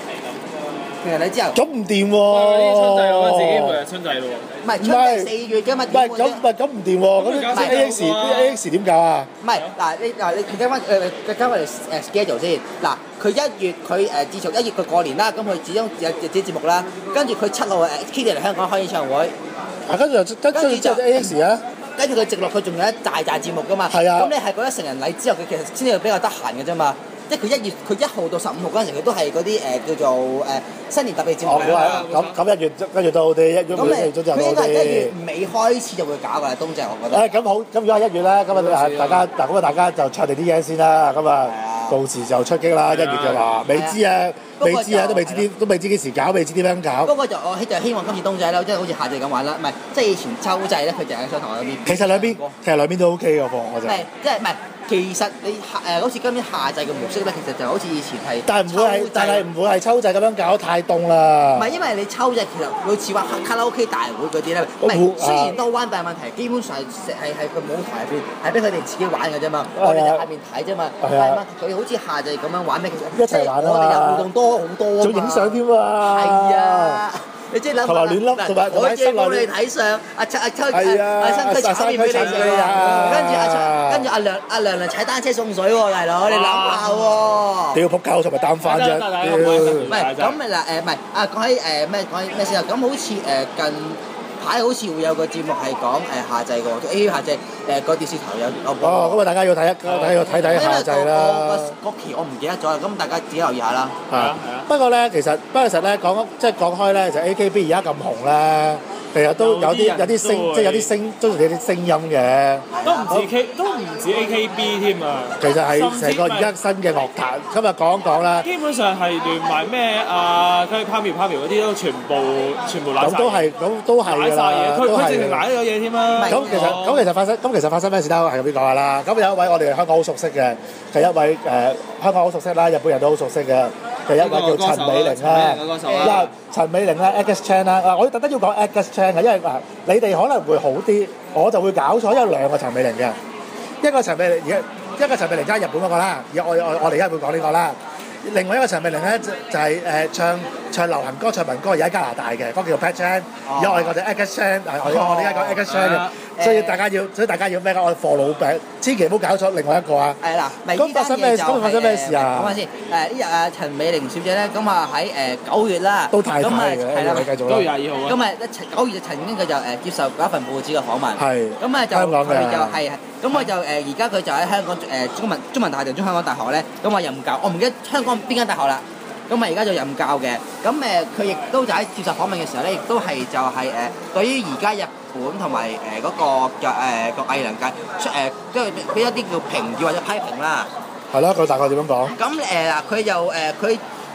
咁唔掂喎！ 春祭我覺得自己會係春祭咯喎。 唔係春祭4月㗎嘛？ 咁唔掂喎！咁啲 AX 點搞啊？ 唔係你跟翻我哋schedule 先。嗱，佢1月自從1月佢過年啦，咁佢始終有自己節目啦。跟住佢7號Kitty 嚟香港開演唱會。跟住就 AX 啊！ 跟住佢直落佢仲有一大節目㗎嘛。係啊。咁你係覺得成人禮之後佢其實先至比較得閒嘅啫嘛。即係佢1號到15號嗰陣時，佢都係嗰啲叫做新年特別節目啦。 咁1月跟住到1月就佢應該係1月尾開始就會搞㗎啦，冬季我覺得。 咁好，咁如果係1月咧，咁啊大家就出嚟啲嘢先啦，咁啊到時就出擊啦。1月就話未知啊，都未知幾時搞，未知點樣搞。 不過我就希望今次冬季啦，即係好似夏季咁玩啦，唔係即係以前秋季咧，佢就係想同我嗰邊。 其實兩邊都 OK 嘅噃，我就。 即係唔係？其實你好似今年夏季嘅模式咧，其實就好似以前係。但係唔會係秋季咁樣搞太凍啦。 唔係，因為你秋季其實好似話卡拉 OK 大會嗰啲咧，唔係雖然都玩，但係問題基本上係個舞台入邊係俾佢哋自己玩嘅啫嘛，我哋就下邊睇啫嘛。但係佢好似夏季咁樣玩咩？ 一齊玩啊！ 我哋又互動多好多啊！ 仲影相添啊！ 係啊！你即係諗下，我借幫你睇相，阿新區炒麵俾你食啊！跟住阿娘踩單車送水喎，大佬你諗下喎！ 屌仆街，我同埋擔翻啫！ 唔係咁咪嗱唔係講起咩先啊？咁好似近排好似會有個節目係講夏季嘅喎，A 夏季個電視台有咁啊大家要睇夏季啦。 個期我唔記得咗啦，咁大家自己留意下啦。 不過其實咧講開咧，就 AKB 而家咁紅咧，其實都有啲聲，即係有啲聲音嘅。 都唔止 AKB 添啊！ 其實係成個而家新嘅樂壇，今日講啦。 基本上係連埋咩佢拋苗嗰啲都全部攬晒。 咁都係㗎啦。 佢直情攬咗嘢添啦。 咁其實發生咩事都係咁講下啦。咁有一位我哋香港好熟悉嘅，係一位香港好熟悉啦，日本人都好熟悉嘅，係一位叫陳美玲啦。嗱，陳美玲咧 X Chan 啦，我特登要講 X Chan 嘅，因為你哋可能會好啲，我就會搞錯，因為兩個陳美玲嘅，一個陳美玲就係日本嗰個啦，而我哋而家會講呢個啦。另外一個陳美玲咧就係唱流行歌、唱民歌，而家喺加拿大嘅，嗰個叫 Pat Chan，而家我哋叫 X Chan，我哋而家講 X Chan 嘅，所以大家要咩我哋貨老餅，千祈唔好搞錯另外一個啊！ 係啦， 咁發生咩事啊？ 講下先，呢日陳美玲小姐咧，咁喺9月啦， 都太快嘅， 係啦， 繼續啦。 9月22號啊！ 咁9月曾經佢就接受過一份報紙嘅訪問， 係咁就佢就係。咁我就而家佢就喺香港中文大學定香港大學咧，咁我任教，我唔記得香港邊間大學啦。咁而家就任教嘅，咁佢亦都就喺接受訪問嘅時候咧，亦都係就係對於而家日本同埋嗰個嘅個藝能界即係俾一啲叫評語或者批評啦。 係咯，佢大概點樣講？ 咁佢又佢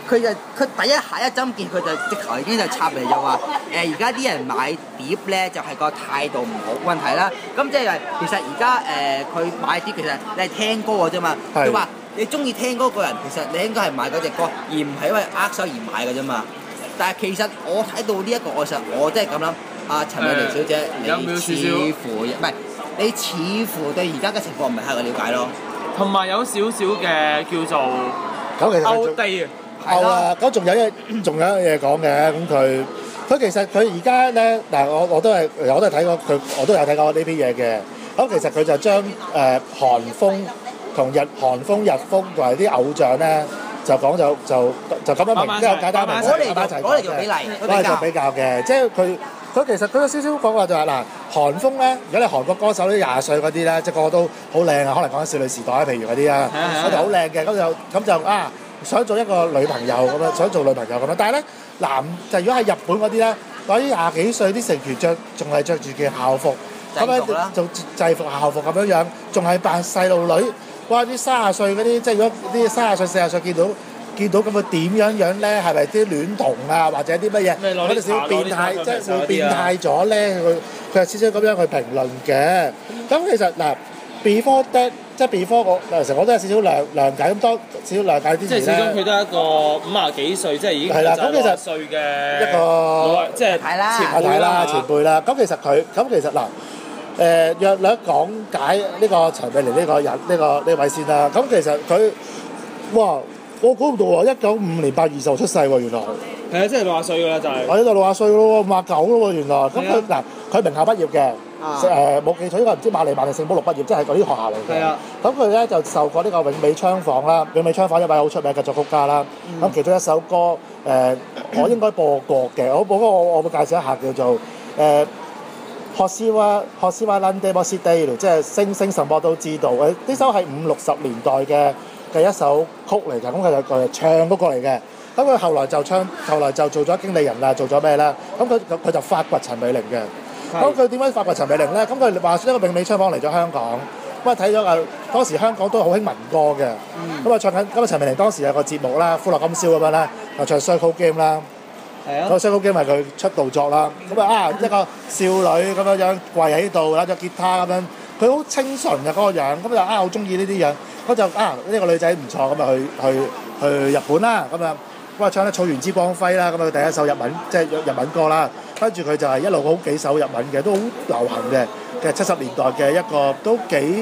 佢第一下一針見佢就直頭已經就插嚟就話而家啲人買碟咧就係個態度唔好問題啦。咁即係其實而家佢買碟其實你係聽歌嘅啫嘛。佢話你中意聽歌個人其實你應該係買嗰隻歌，而唔係因為握手而買嘅啫嘛。但係其實我睇到呢一個我真係咁諗，阿陳美玲小姐你似乎唔係你似乎對而家嘅情況唔係太過了解咯。 同埋有少少嘅叫做咁其實歐地啊。 啊，咁仲有一嘢講嘅，咁佢其實佢而家咧嗱，我都係睇過佢，我都有睇過呢啲嘢嘅。咁其實佢就將韓風同韓風、日風同埋啲偶像咧，就講就咁樣明，即係簡單明攞嚟做比例， 攞嚟做比較嘅，即係佢其實佢有少少講話就係嗱，韓風咧，如果你韓國歌手啲20歲嗰啲咧，即係個個都好靚啊，可能講緊少女時代譬如嗰啲啊，嗰就好靚嘅，咁就啊〜想做一個女朋友咁樣，想做女朋友咁樣，但係咧就如果係日本嗰啲咧，嗰啲20幾歲啲成員仲係着住件校服，咁樣做制服校服咁樣，仲係扮細路女。哇！啲30歲嗰啲，即係如果啲30歲40歲見到咁佢點樣咧？係咪啲戀童啊，或者啲乜嘢？嗰啲小變態，即係會變態咗咧？佢係少少咁樣去評論嘅。咁其實嗱 ，Before That。即係 before 其實我都有少少諒解，咁多少少諒解之前咧， 即係始終佢都係一個50幾歲，即係已經係60歲嘅一個即係前輩啦。咁其實嗱約略講解呢個陳美玲呢個人呢位先啦。咁其實佢哇，我估唔到喎，195年8月20號出世喎，原來係啊，即係60歲㗎啦，就係我呢度60歲咯喎，59咯喎，原來咁佢名校畢業嘅。冇記錯，應該唔知瑪麗曼定聖保祿畢業，即係嗰啲學校嚟嘅。係啊。咁佢咧就受過呢個永美槍房啦，永美槍房一位好出名嘅作曲家啦。咁其中一首歌我應該播過嘅，我會介紹一下叫做學斯瓦蘭德波斯蒂魯，即係星星什麼都知道。呢首係50、60年代嘅一首曲嚟嘅，咁佢就唱嗰個嚟嘅。咁佢後來就做咗經理人啦，做咗咩咧？咁佢就發掘陳美玲嘅。咁佢點解發掘陳美玲咧？咁佢話說一個永美槍房嚟咗香港，咁啊睇咗當時香港都好興民歌嘅，咁啊唱緊，咁啊陳美玲當時有個節目啦，《歡樂今宵》咁樣啦，就唱《Circle Game》啦，嗰個《Circle Game》係佢出道作啦。咁啊一個少女咁樣跪喺度攞咗吉他咁樣，佢好清純嘅嗰個樣，咁就好中意呢啲樣，咁就呢個女仔唔錯，咁啊去日本啦，咁啊咁啊唱得《草原之光輝》啦，咁啊第一首日文即係日文歌啦。跟住佢就係一路好幾首日文嘅，都好流行嘅70年代嘅一個都幾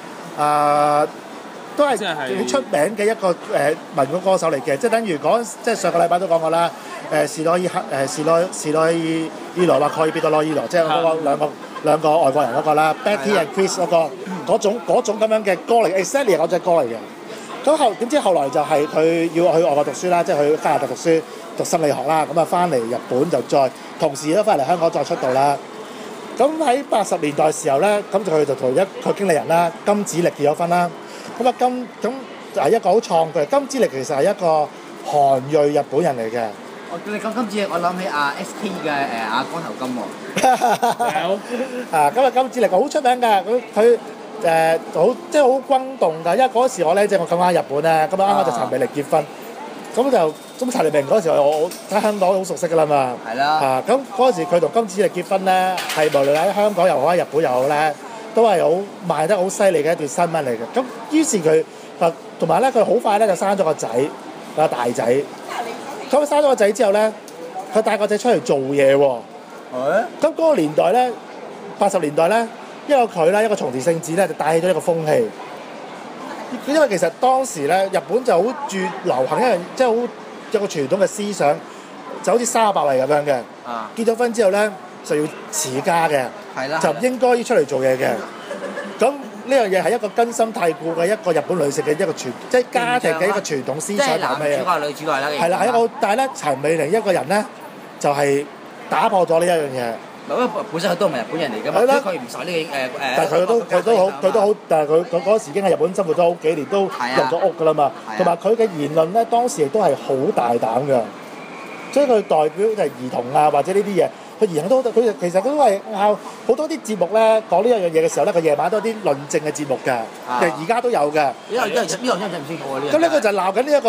都係幾出名嘅一個民歌歌手嚟嘅，即係等於即係上個禮拜都講過啦。士羅伊羅或蓋爾別多羅伊羅，即係嗰個兩個外國人嗰個啦 ，Betty and Chris 嗰種咁樣嘅歌嚟 ，exactly 嗰隻歌嚟嘅。咁點知後來就係佢要去外國讀書啦，即係去加拿大讀書。讀心理學啦，咁啊翻嚟日本就再同時都翻嚟香港再出道啦。咁喺80年代時候咧，咁佢就同一個經理人啦，金子力結咗婚啦。咁啊咁係一個好創舉。金子力其實係一個韓裔日本人嚟嘅。 你講金子力，我諗起阿 SK 嘅阿光頭金喎。 咁啊金子力好出名㗎，佢好即係好轟動㗎。因為嗰時我咧即係我咁啱日本咧，咁啱就陳美玲結婚。咁陳美玲嗰時候我喺香港好熟悉㗎啦嘛， 係啦。 咁嗰時佢同金子力結婚咧，係無論喺香港又好喺日本又好咧，都係好賣得好犀利嘅一段新聞嚟嘅。咁於是佢同埋咧，佢好快咧就生咗個仔，個大仔。咁佢生咗個仔之後咧，佢帶個仔出嚟做嘢喎。咁嗰個年代咧，80年代咧，一個佢啦，一個松田聖子咧，就帶起咗一個風氣。因為其實當時咧，日本就好流行一樣，即係好有個傳統嘅思想，就好似沙伯維咁樣嘅。結咗婚之後咧，就要持家嘅，就唔應該要出嚟做嘢嘅。咁呢樣嘢係一個根深蒂固嘅一個日本女性嘅一個即係家庭嘅一個傳統思想係咩嘢？ 即係男主角女主角啦。 係啦，係一個，但係咧，陳美玲一個人咧，就係打破咗呢一樣嘢。 因為本身佢都唔係日本人嚟㗎嘛，佢唔受呢個但係佢都好，但係佢嗰時已經喺日本生活咗好幾年，都入咗屋㗎啦嘛。同埋佢嘅言論咧，當時亦都係好大膽㗎。所以佢代表就係兒童啊，或者呢啲嘢，佢言論都佢其實佢都係拗好多啲節目咧講呢一樣嘢嘅時候咧，佢夜晚都有啲論證嘅節目㗎。其實而家都有㗎。 呢個真係唔清楚喎。 咁呢個就鬧緊呢一個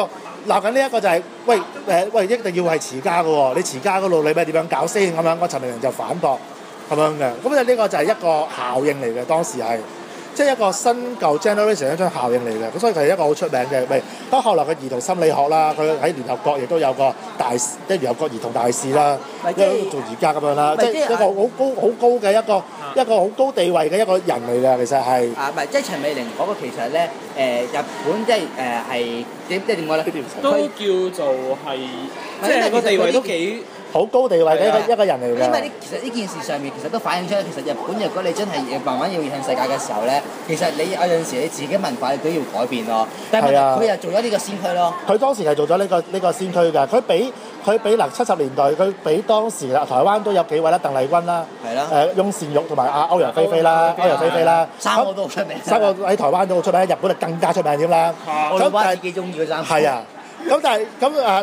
鬧緊呢一個就係、喂喂，一定要係持家嘅喎，你持家嗰度你咪點樣搞先咁樣？我陳明就反駁咁樣嘅，咁就呢個就係一個效應嚟嘅，當時係。即係一個新舊 generation 一種效應嚟嘅，咁所以佢係一個好出名嘅。咪咁後來嘅兒童心理學啦，佢喺聯合國亦都有個大使，即係聯合國兒童大使啦，一路做而家咁樣啦，即係一個好高嘅一個好高地位嘅一個人嚟嘅，其實係。 唔係，即係陳美齡嗰個其實咧，日本即係係點講咧？ 都叫做係，即係個地位都幾。 好高地位嘅一個人嚟嘅。 因為其實呢件事上面其實都反映出，其實日本如果你真係慢慢要向世界嘅時候咧，其實你有陣時你自己文化你都要改變咯。但係佢又做咗呢個先驅咯。 佢當時係做咗呢個先驅㗎。佢比70年代，佢比當時台灣都有幾位啦，鄧麗君啦，翁倩玉同埋歐陽菲菲啦， 三個都好出名。 三個喺台灣都好出名，日本就更加出名添啦。 我話自己中意嗰三個。 係啊。咁但係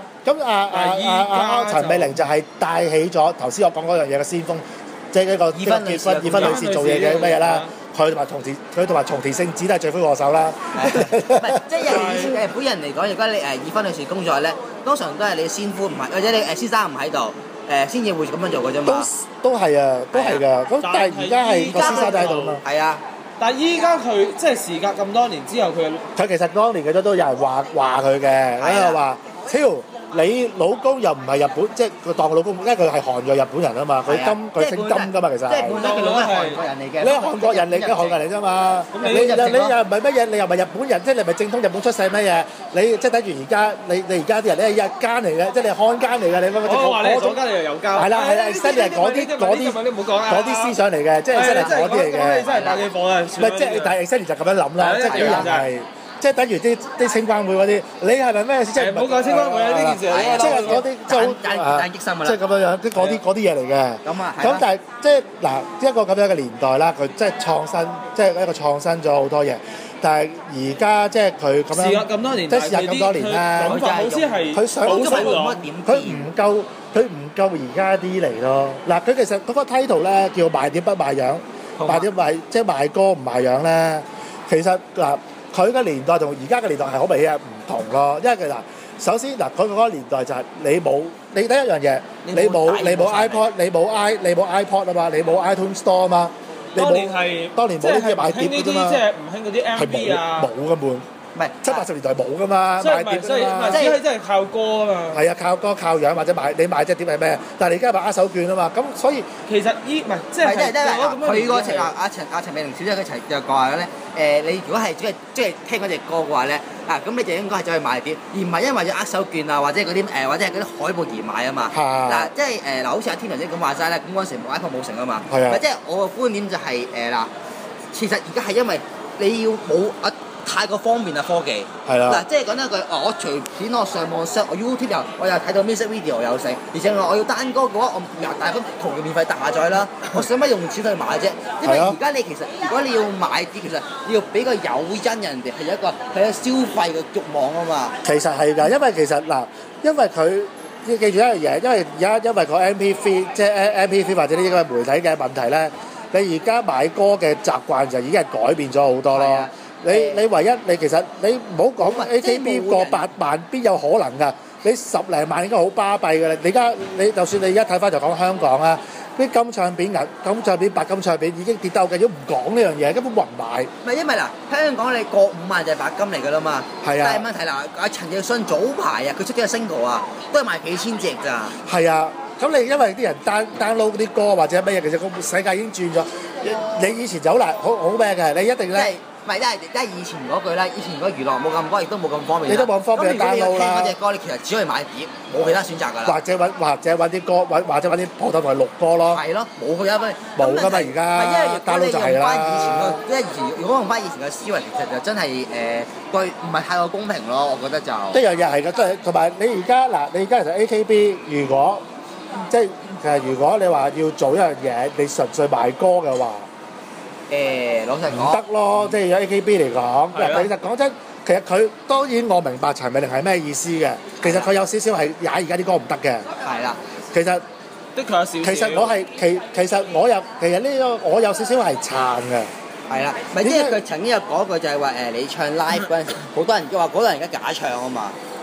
陳美齡就係帶起咗頭先我講嗰樣嘢嘅先鋒，即係呢個結婚女士做嘢嘅咩嘢啦。佢同埋松田聖子都係罪魁禍首啦。 唔係，即係日本人嚟講，如果你已婚女士工作咧，通常都係你先夫唔係，或者你先生唔喺度，先至會咁樣做嘅啫嘛。 都係啊，都係㗎。咁但係而家係個先生都喺度嘛。 係啊。 但係依家佢即係時隔咁多年之後，佢其實當年嘅都有人話佢嘅，喺度話超你老公又唔係日本，即係佢當佢老公，因為佢係韓裔日本人啊嘛，佢姓金㗎嘛，其實。 即係本身佢老公係韓國人嚟嘅。 你係韓國人嚟嘅韓人嚟啫嘛，你又唔係乜嘢，你又唔係日本人，即係你唔係正統日本出世乜嘢？你即係等於而家你而家啲人咧係日奸嚟嘅，即係你係漢奸嚟嘅，你我話你左奸你又右奸。 係啦，真係嗰啲思想嚟嘅，即係真係嗰啲嚟嘅。 咁你真係打幾火啊！ 唔係即係但係 Sunny 就咁樣諗啦，即係啲人係。即係等於啲青關會嗰啲，你係咪咩？即係唔好講青關會啊！呢件事即係嗰啲即係好激心㗎啦， 即係咁樣樣，嗰啲嘢嚟嘅。咁但係即係嗱一個咁樣嘅年代啦，佢即係創新，即係一個創新咗好多嘢。但係而家即係佢咁樣， 時隔咁多年， 即係時隔咁多年啦。 諗法好似係佢想冇乜點， 佢唔夠而家啲嚟咯。嗱，佢其實嗰個 title 咧叫賣點不賣樣，賣點即係賣歌唔賣樣咧。其實嗱。佢嘅年代同而家嘅年代係好明顯係唔同咯，因為嗱，首先嗱，佢嗰個年代就係你第一樣嘢，你冇 iPod，你冇 iPod 啊嘛，你冇 iTunes Store 啊嘛， 當年冇呢啲買碟嘅啫嘛， 即係唔興嗰啲 MV 啊， 冇嘅門。唔係70-80年代冇噶嘛，買碟㗎嘛， 即係真係靠歌啊嘛。 係啊，靠歌靠樣或者你買隻碟係咩？但係你而家買握手券啊嘛，咁所以其實唔係即係佢個陳美齡小姐佢就講話咧，你如果係即係聽嗰隻歌嘅話咧，咁你就應該係走去買碟，而唔係因為咗握手券啊或者嗰啲或者係嗰啲海報而買啊嘛。嗱，即係好似阿天文姐咁話齋咧，咁嗰陣時冇 iPhone 冇成啊嘛。係啊。即係我嘅觀點就係其實而家係因為你要冇太過方便啊科技，係啦，嗱，即係講一句，我隨便我上網 search，我 YouTube 我又睇到 music video 有成，而且我要單歌嘅話，我大分同樣免費下載啦，我使乜用錢去買啫？因為而家你其實如果你要買啲，其實你要俾個誘因人哋係一個消費嘅慾望啊嘛。 其實係㗎，因為其實嗱，因為佢要記住一樣嘢，因為而家因為個 MP3 即係 MP3 或者呢個媒體嘅問題咧，你而家買歌嘅習慣就已經係改變咗好多咯。你唯一你其實你唔好講 AKB 過8萬，邊有可能㗎？你10零萬應該好巴閉㗎啦！你就算你而家睇翻就講香港啊，啲金唱片、金唱片、白金唱片已經跌得好緊要，唔講呢樣嘢，根本混埋。 唔係因為嗱，香港你過5萬就係白金嚟㗎啦嘛。係啊。但係問題嗱，阿陳奕迅早排啊，佢出咗個 single 啊，都係賣幾千隻咋。 係啊。咁你因為啲人 download 啲歌或者乜嘢，其實個世界已經轉咗。你以前就好難好咩嘅，你一定咧。 唔係，因為以前嗰句咧，以前如果娛樂冇咁多，亦都冇咁方便。 你都冇咁方便 download 啦。 咁如果你要聽嗰隻歌，你其實只可以買碟，冇其他選擇㗎啦。 或者揾啲歌，或者揾啲鋪頭同佢錄歌咯。 係咯，冇佢一分。 冇㗎嘛而家。download 就係啦。 因為以前如果用翻以前嘅思維，其實就真係對唔係太過公平咯，我覺得就。 一樣嘢係㗎，即係同埋你而家嗱，你而家其實 AKB 如果即係其實如果你話要做一樣嘢，你純粹賣歌嘅話。 老實講唔得咯，即係有 AKB 嚟講。其實講真，其實佢當然我明白陳美齡係咩意思嘅。其實佢有少少係踩而家啲歌唔得嘅。係啦。其實的確有少少。 其實我係其實呢個我有少少係撐嘅。 係啦，咪因為佢曾經有講過就係話你唱 live 嗰陣時，好多人話嗰個人而家假唱啊嘛。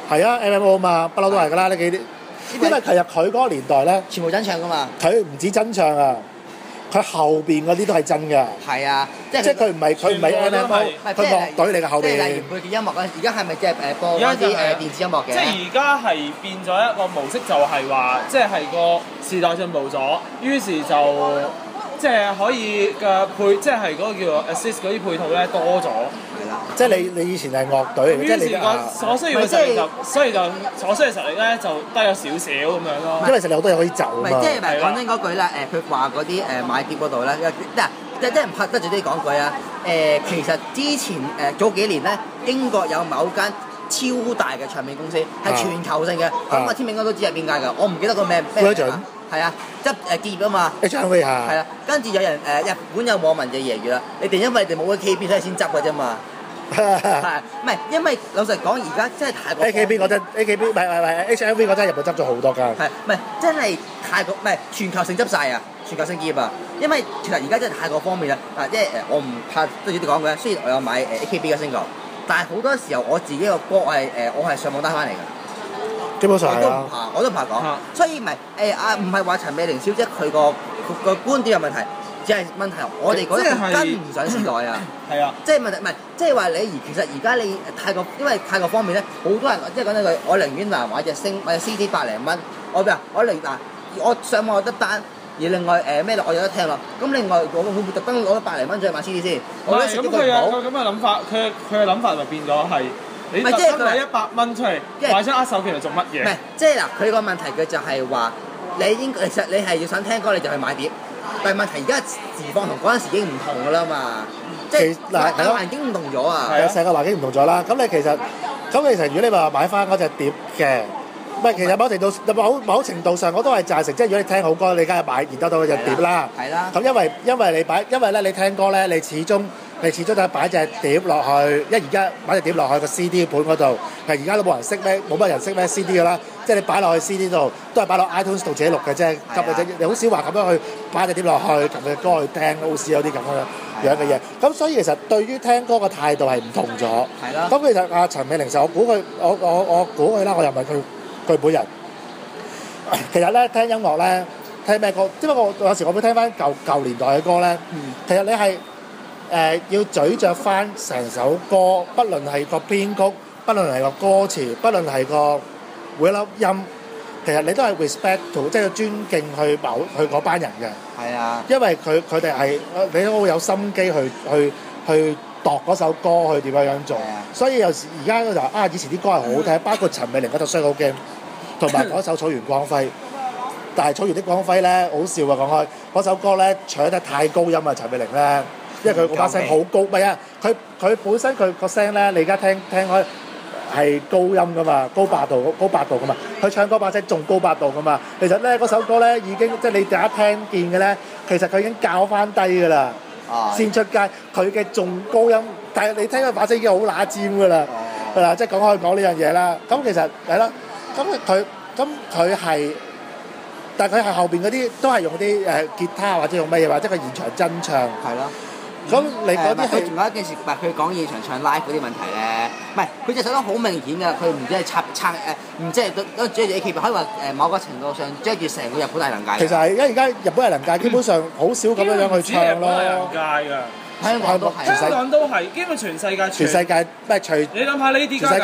係啊 MMO 嘛，不嬲都係㗎啦呢幾啲，因為其實佢嗰個年代咧， 全部真唱㗎嘛。 佢唔止真唱啊，佢後邊嗰啲都係真㗎。 係啊，即係佢唔係MMO，佢樂隊嚟嘅後邊。 即係例如佢嘅音樂咧，而家係咪即係播嗰啲電子音樂嘅？ 即係而家係變咗一個模式，就係話，即係個時代進步咗，於是就即係可以嘅配，即係嗰個叫做 assist 嗰啲配套咧多咗。 係啦， 即係你以前係樂隊嚟嘅，即係你所需要嘅實力就，所以就所需嘅實力咧就低咗少少咁樣咯。 因為實力好多嘢可以走啊嘛。 即係講真嗰句啦，佢話嗰啲買碟嗰度咧，即係人拍得住啲講句啊。其實之前早幾年咧，英國有某間超大嘅唱片公司係全球性嘅，咁天明應該都知係邊間㗎，我唔記得個咩名。係啊，即係結業啊嘛。 HMV 嚇。 係啊，跟住有人日本有網民就揶揄啦，你哋因為你哋冇 AKB 所以先執㗎啫嘛。係，唔係因為老實講，而家真係太過 AKB 嗰陣 AKB 唔係 HMV 嗰陣日本執咗好多間。 係，唔係真係太過，唔係全球性執晒啊，全球性結業啊！因為其實而家真係太過方便啦。即係我唔怕都少啲講嘅，雖然我有買AKB 嘅 single，但係好多時候我自己個歌我係上網 down 翻嚟㗎。 基本上係啊。 我都唔怕講，所以唔係話陳美玲小姐佢個觀點有問題。只係問題，我哋覺得佢跟唔上時代啊！ 係啊， 即係問題唔係，即係話其實而家你太過，因為太過方便咧，好多人即係講真句，我寧願買隻CD 百零蚊，我上網有得單，而另外我有得聽咯。咁另外我會唔會特登攞百零蚊再買 CD 先？我覺得咁佢咁嘅諗法，佢嘅諗法咪變咗係你特登買100蚊出嚟買張握手券嚟做乜嘢？ 唔係，即係嗱，佢個問題佢就係話其實你係要想聽歌你就去買碟。但係問題而家時況同嗰陣時已經唔同㗎啦嘛，即係環境唔同咗啊， 成個環境唔同咗啦。咁其實如果你話買翻嗰隻碟嘅，唔係其實某程度上我都係贊成，即係如果你聽好歌，你梗係買而得到嗰隻碟啦。 係啦。 咁因為咧你聽歌咧，你始終都係擺隻碟落去，因為而家擺隻碟落去個 CD 盤嗰度，而家都冇乜人識咩 CD 㗎啦。即係你擺落去 CD 度，都係擺落 iTunes 度自己錄嘅啫。急嘅啫，你好少話咁樣去擺隻碟落去，撳隻歌去聽，好少有啲咁樣嘅嘢。咁所以其實對於聽歌嘅態度係唔同咗。 係啦。 咁其實阿陳美玲我估佢啦，我又唔係佢本人。其實咧聽音樂咧，聽咩歌？因為我有時我會聽翻舊年代嘅歌咧。其實你係要咀嚼翻成首歌，不論係個編曲，不論係個歌詞，不論係個每一粒音，其實你都係 respect 即係尊敬去嗰班人嘅。 係啊。因為佢哋係你都好有心機去度嗰首歌去點樣做。所以有時而家就以前啲歌係好好聽，包括陳美玲嗰套《衰佬 game》，同埋嗰首《草原光輝》。但係《草原的光輝》咧好笑啊！講開嗰首歌咧唱得太高音啊，陳美玲咧，因為佢嗰把聲好高，唔係啊，佢本身佢個聲咧，你而家聽開。係高音噶嘛，高八度噶嘛，佢唱歌把聲仲高八度噶嘛。其實咧嗰首歌咧已經即係你大家聽見嘅咧，其實佢已經校翻低噶啦，先出街。佢嘅仲高音，但係你聽佢把聲已經好乸尖噶啦，係啦，即係講呢樣嘢啦。咁其實係啦，咁佢係，但係佢係後邊嗰啲都係用啲吉他或者用乜嘢，或者佢現場真唱。係咯。咁你嗰啲係仲有一件事，唔係佢講現場唱 live 嗰啲問題咧，唔係佢隻手得好明顯㗎，佢唔知係撐唔知係都遮住 AKB，可以話某個程度上遮住成個日本藝能界。 其實係因為而家日本藝能界基本上好少咁樣去唱咯。 香港都係， 香港都係，基本全世界。 全世界咩？除你諗下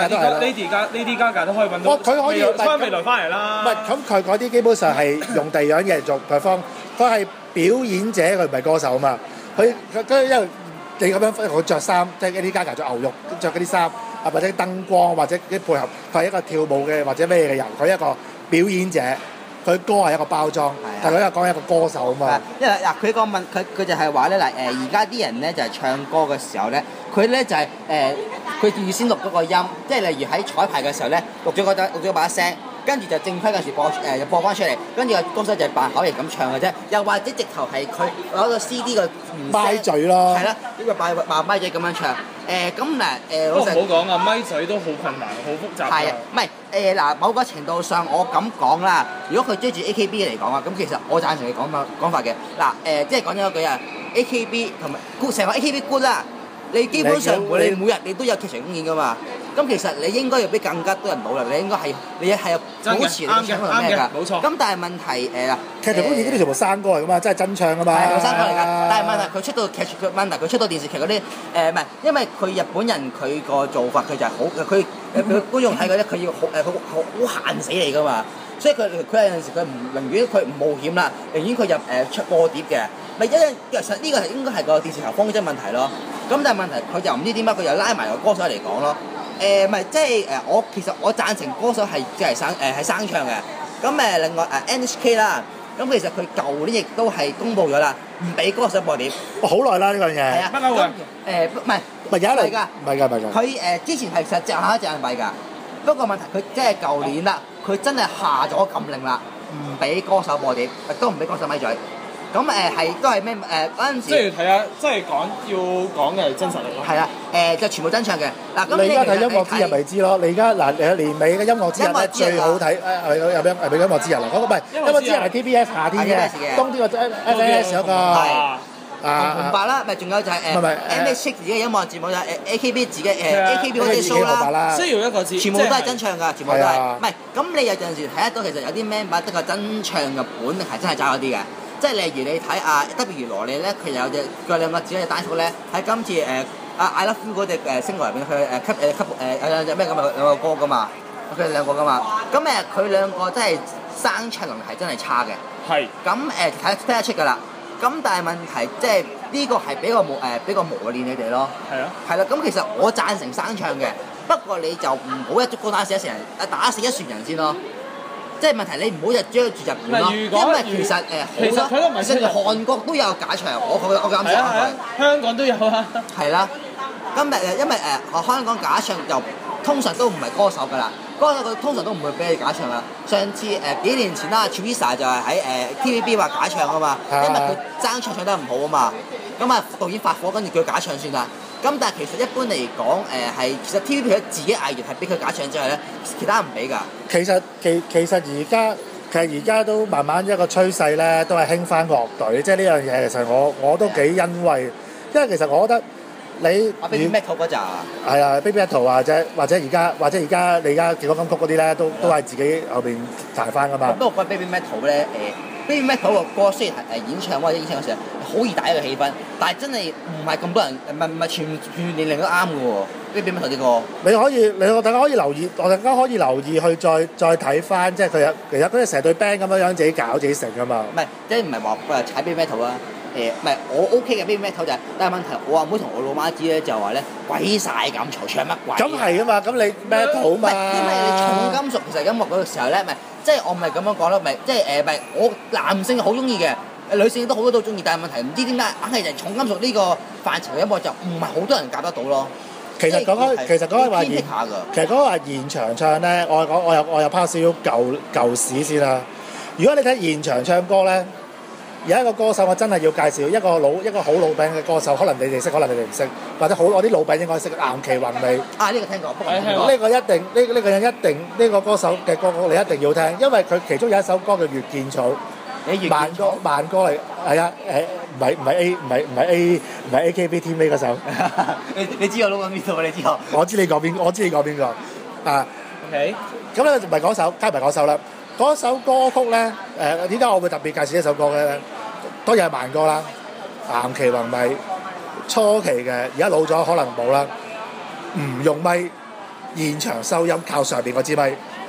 Lady Gaga 都可以揾到。 佢可以翻未來翻嚟啦。 唔係咁，佢嗰啲基本上係用第二樣嘢做perform，佢係表演者，佢唔係歌手啊嘛。佢因為你咁樣分，佢着衫，即係Lady Gaga着牛肉，着嗰啲衫或者燈光或者啲配合，佢係一個跳舞嘅或者咩嘅人，佢係一個表演者，佢歌係一個包裝，但係佢又講一個歌手啊嘛。 因為佢個問佢就係話咧而家啲人咧就係唱歌嘅時候咧，佢咧就係佢預先錄嗰個音，即係例如喺彩排嘅時候咧錄咗把聲。跟住就正規嗰時播翻出嚟，跟住個歌手就係扮口型咁唱嘅啫，又或者直頭係佢攞個 CD 個咪嘴咯， 係啦，呢個扮咪嘴咁樣唱。咁嗱老實唔好講啊，咪嘴都好困難，好複雜。 係啊，唔係嗱某個程度上我咁講啦，如果佢追住 AKB 嚟講啊，咁其實我贊成你講法嘅。嗱即係講咗一句啊 ，AKB 同埋成個 AKB good 啦，你基本上你每日你都有劇場公演噶嘛。 咁其實你應該要俾更加多人努力，你應該係保持你嘅唱係咩㗎？ 冇錯。 咁但係問題劇情公演嗰啲全部生歌嚟㗎嘛，真係真唱㗎嘛。 係生歌嚟㗎，但係問題佢出到劇問題佢出到電視劇嗰啲唔係，因為佢日本人佢個做法佢就係好佢觀眾睇嗰啲佢要好限死你㗎嘛。所以佢有陣時佢唔寧願佢唔冒險啦，寧願佢入出播碟嘅，咪其實呢個係應該係個電視台方針問題咯。咁但係問題佢又唔知點解佢又拉埋個歌手嚟講咯。咪即係其實我贊成歌手係即係係生唱嘅。咁另外NHK 啦，咁其實佢舊年亦都係公佈咗啦，唔俾歌手播碟。 好耐啦呢樣嘢。 係啊， 不嬲嘅。 唔係而家嚟㗎， 唔係㗎。 佢之前係實隻下一隻係咪㗎？不過問題佢即係舊年啦。佢真係下咗禁令啦，唔俾歌手播碟，亦都唔俾歌手咪嘴。咁都係咩嗰陣時？ 即係睇下，即係要講嘅係真實嚟咯。 係啦，就全部真唱嘅。嗱，咁你而家睇音樂之日咪知咯？你而家年尾嘅音樂之日咧最好睇係咪音樂之日啊？嗰個唔係音樂之日係 TBS 夏天嘅，冬天個 SNS 嗰個。紅白啦，咪仲有就係NHK 自己嘅音樂節目就係AKB 自己AKB 嗰啲 show 啦， 需要一個字， 全部都係真唱㗎，全部都係。唔係咁你有陣時睇得到其實有啲 member 得個真唱嘅本係真係渣咗啲嘅，即係例如你睇W 羅莉咧，佢有佢兩個自己嘅單曲咧，喺今次I Love You嗰隻星樂入邊，佢有隻咩咁嘅兩個歌㗎嘛，佢哋兩個㗎嘛，咁佢兩個真係生唱能力係真係差嘅。 係。 咁睇得出㗎啦。咁但係問題即係呢個係俾個磨練你哋咯。係啊。係啦，咁其實我贊成生唱嘅，不過你就唔好一竹篙打死一船人，打死一船人先咯。即係問題你唔好就追住日本咯，因為其實好多其實韓國都有假唱，我咁講佢。 香港都有啊。係啦。因為香港假唱就通常都唔係歌手㗎啦。歌手佢通常都唔會俾你假唱啦。上次幾年前啦 ，Teresa 就係喺TVB 話假唱啊嘛，因為佢爭唱得唔好啊嘛。咁導演發火，跟住叫佢假唱算啦。咁但係其實一般嚟講其實 TVB 佢自己藝員係俾佢假唱之外咧，其他唔俾㗎。其實而家都慢慢一個趨勢咧，都係興翻樂隊，即係呢樣嘢其實我都幾欣慰，因為其實我覺得。你 Baby Metal 嗰扎係啊 Baby Metal 或者而家你而家勁歌金曲嗰啲咧都係自己後邊彈翻噶嘛。不過 Baby Metal 咧Baby Metal 個歌雖然係演唱或者演唱嘅時候好易打一個氣氛，但係真係唔係咁多人唔係全年齡都啱嘅喎。Baby Metal 啲歌大家可以留意去再睇翻，即係佢其實佢成隊 band 咁樣自己搞自己成噶嘛。唔係即係唔係話踩 Baby Metal 啊？唔係我 OK 嘅 Baby Metal 就係，但係問題我阿妹同我老媽知咧就話咧鬼晒咁嘈，唱乜鬼？咁係啊嘛，咁你 Metal 嘛？因為你重金屬其實音樂嗰個時候咧，即係我唔係咁樣講啦，即係我男性好中意嘅，女性都好多都中意，但係問題唔知點解硬係就重金屬呢個範疇嘅音樂就唔係好多人夾得到咯。其實講開話現場唱咧，我又拋少少舊史先啦。如果你睇現場唱歌咧。有一個歌手，我真係要介紹一個好老餅嘅歌手，可能你哋識，可能你哋唔識，或者我啲老餅應該識岩崎宏美。呢個聽過，不過呢個一定呢個人一定呢個歌手嘅歌曲你一定要聽，因為佢其中有一首歌叫《月見草》，慢歌嚟，係啊唔係 AKB TV 嗰首。你知我攞緊邊度？你知我知你講邊個啊 ？OK， 咁咧唔係嗰首，加埋嗰首啦。嗰首歌曲咧，點解我會特別介紹呢首歌咧？當然係慢歌啦，岩崎宏美初期嘅，而家老咗可能冇啦，唔用咪，現場收音靠上邊嗰支咪，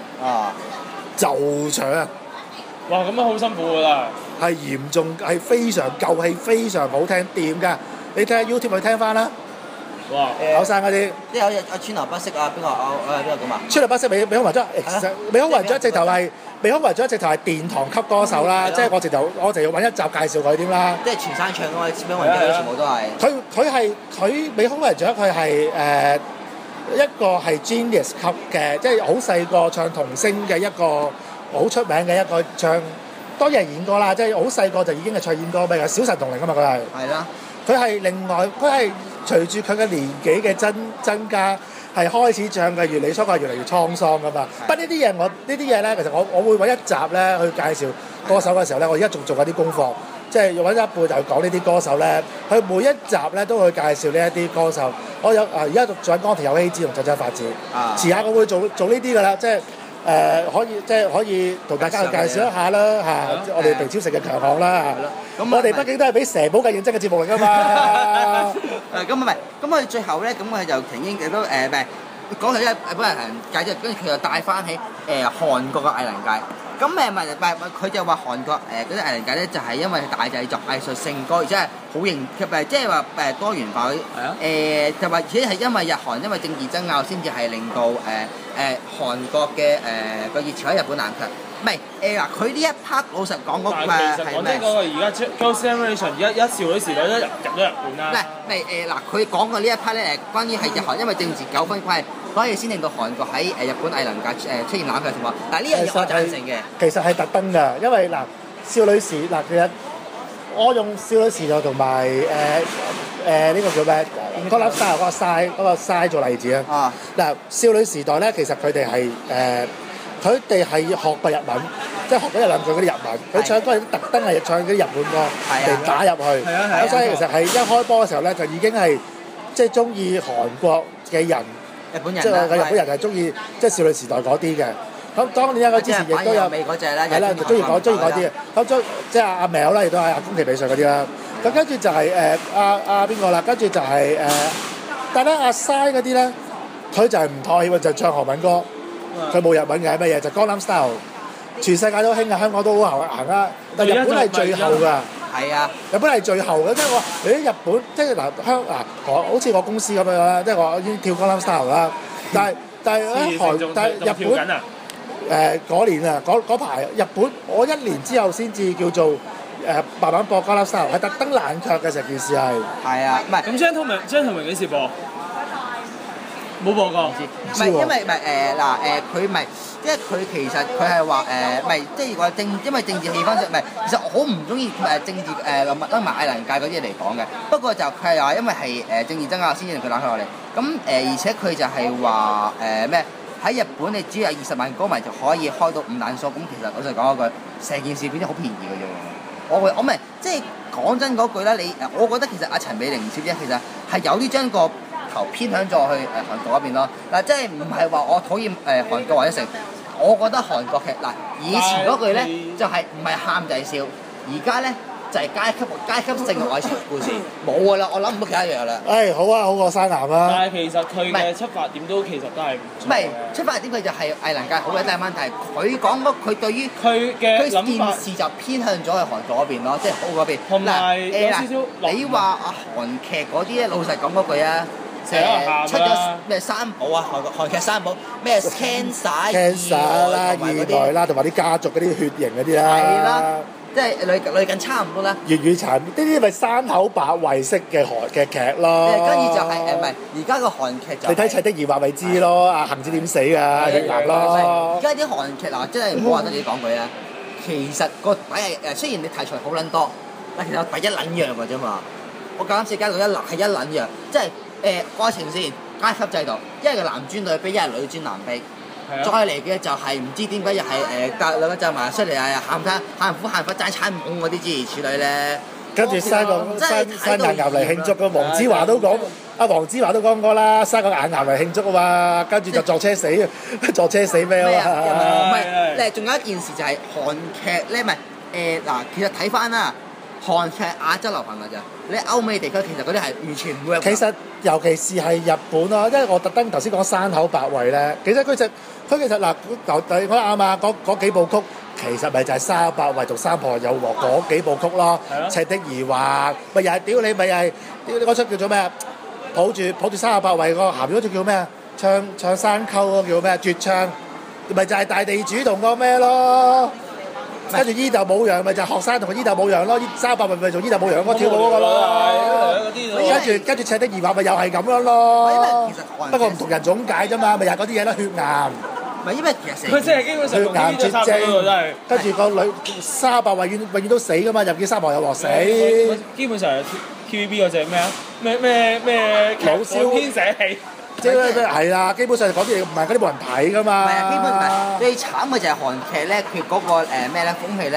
就唱啊！ 哇，咁樣好辛苦㗎啦！ 係嚴重，係非常舊氣，非常好聽，掂㗎！你睇下 YouTube 去聽翻啦。哇！後生嗰啲，即係有川流不息啊，邊個咁啊？川流不息美空雲雀，美空雲雀直頭係殿堂級歌手啦，即係我直頭要揾一集介紹佢添啦。即係全山唱㗎嘛，美空雲雀全部都係。佢美空雲雀佢係一個係 Genius 級嘅，即係好細個唱童星嘅一個好出名嘅一個唱，當然係演歌啦，即係好細個就已經係唱演歌咩嘅，小神童嚟㗎嘛佢係。係啦。佢係另外，佢係隨住佢嘅年紀嘅增加，係開始唱嘅越嚟越滄桑噶嘛。不過呢啲嘢咧，其實我會揾一集咧去介紹歌手嘅時候咧，我而家仲做緊啲功課， 即係揾一輩就講呢啲歌手咧，佢每一集咧都會介紹呢一啲歌手。我有而家做緊岡田有希子同陣陣發展，遲下我會做呢啲㗎啦，即係可以同大家去介紹一下啦嚇，我哋地超食嘅強項啦。咁我哋畢竟都係俾蛇寶嘅認真嘅節目嚟㗎嘛。 咁唔係，咁我哋最後咧，咁我哋就曾經亦都唔係講起日本藝能界之後，跟住佢又帶翻起韓國嘅藝能界。咁佢就話韓國嗰啲藝能界咧，就係因為大製作、藝術性高，而且係好型，即係話多元化嗰啲。就話而且係因為日韓因為政治爭拗，先至係令到韓國嘅個熱潮喺日本冷卻。唔係佢呢一 part 老實講嗰個係咩？ 嗰個而家 Girls' Generation 一少女時代都入咗日本啦。 佢講嘅呢一 part 咧關於係日韓因為政治糾紛關係，所以先令到韓國喺日本藝能界出現冷卻情況。嗱呢樣嘢我贊成嘅。 其實係特登㗎，因為少女時其實我用少女時代同埋呢個叫咩？Gangnam Style 嗰個 size 做例子啊。少女時代咧，其實佢哋係學過日文，即係學咗一兩句嗰啲日文。佢唱歌係特登係唱嗰啲日本歌嚟打入去。咁所以其實係一開波嘅時候咧，就已經係即係中意韓國嘅人， 日本人即係日本人係中意即係少女時代嗰啲嘅。咁當然啦，佢之前亦都有味嗰隻啦， 係啦，中意嗰啲嘅。咁即係阿苗啦，亦都係阿宮崎美穗嗰啲啦。咁跟住就係阿邊個啦？跟住就係但係咧阿 Sai 嗰啲咧，佢就係唔妥協，就唱韓文歌。佢冇日文嘅係乜嘢？就 Gangnam Style， 全世界都興啊，香港都好行啊。但日本係最後㗎。 係啊， 日本係最後嘅，即係我日本即係好似我公司咁樣啦，即係我已經跳 Gangnam Style 啦。但係日本嗰年啊嗰排日本，我1年之後先至叫做慢慢播 Gangnam Style， 係特登冷卻嘅成件事係。 係啊，唔係咁張同明幾時播？冇播過， 唔係因為佢咪，因為佢其實佢係話唔係即係話因為政治氣氛上唔係，其實我好唔中意政治麥藝能界嗰啲嘢嚟講嘅。不過就佢係話因為係政治爭拗先至令佢冷卻落嚟。咁而且佢就係話咩喺日本你只要有20萬歌迷就可以開到5彈數。咁其實老實講嗰句，成件事變咗好便宜嘅啫。我唔係即係講真嗰句啦，我覺得其實阿陳美玲小姐其實係有啲將個頭偏向咗去韓國嗰邊咯。即係唔係話我討厭韓國或者成，我覺得韓國劇以前嗰句咧就係唔係喊就係笑，而家咧就係階級性嘅愛情故事，冇㗎啦，我諗唔到其他嘢啦。 好啊，好過山岩啊！ 但係其實佢嘅出發點都其實都係唔係出發點，佢就係藝能界好嘅，但係問題佢講佢對於佢嘅諗法件事就偏向咗去韓國嗰邊咯，即係好嗰邊。 同埋有少少你話韓劇嗰啲咧，老實講嗰句啊。出咗咩三寶啊？韓劇三寶咩 cancer 啦、意外啦，同埋啲家族嗰啲血型嗰啲啦。 係啦，即係類近差唔多啦。 粵語殘呢啲咪山口百惠式嘅韓劇劇咯。 跟住就係唔係而家個韓劇就你睇《砌的疑惑》咪知咯，阿杏子點死㗎？血癌咯。 而家啲韓劇真係唔好話得你講句啊，其實個底係雖然你題材好撚多，但其實底一撚樣㗎啫嘛。我啱先介紹係一撚樣，即係。愛情線階級制度，一係男尊女卑，一係女尊男卑。再嚟嘅就係唔知點解又係兩個就埋出嚟啊，喊苦喊忽爭產懵嗰啲諸如此類咧。 跟住生眼癌嚟慶祝嘅，黃子華都講，黃子華都講過啦，生個眼癌嚟慶祝啊嘛，跟住就撞車死咩啊？ 唔係，仲有一件事就係韓劇咧，唔係其實睇翻啦。韓劇亞洲流行㗎咋，你歐美地區其實嗰啲係完全唔會。 其實尤其是係日本咯，因為我特登頭先講山口百惠咧，其實佢其實我啱啊，嗰幾部曲其實咪就係山口百惠同三婆有和嗰幾部曲咯。赤的疑惑咪又係屌你咪又係嗰出叫做咩啊？抱住山口百惠個鹹魚嗰出叫咩啊？唱山溝嗰個叫咩啊？絕唱咪就係大地主同個咩咯？跟住伊豆舞陽咪就係學生同伊豆舞陽咯，山口百惠咪做伊豆舞陽嗰個跳舞嗰個咯。跟住赤的疑惑咪又係咁樣咯。不過唔同人種解啫嘛，咪又係嗰啲嘢咯，血癌。 唔係因為其實佢真係基本上血癌絕症， 真係。 跟住個女山口百惠永遠都死噶嘛，又見三婆有鑊死。 基本上 TVB 嗰隻咩啊？咩老蕭編寫戲。 即係係啦，基本上講啲嘢唔係嗰啲冇人睇噶嘛。 唔係啊，基本唔係最慘嘅就係韓劇咧，佢嗰個咩咧風氣咧，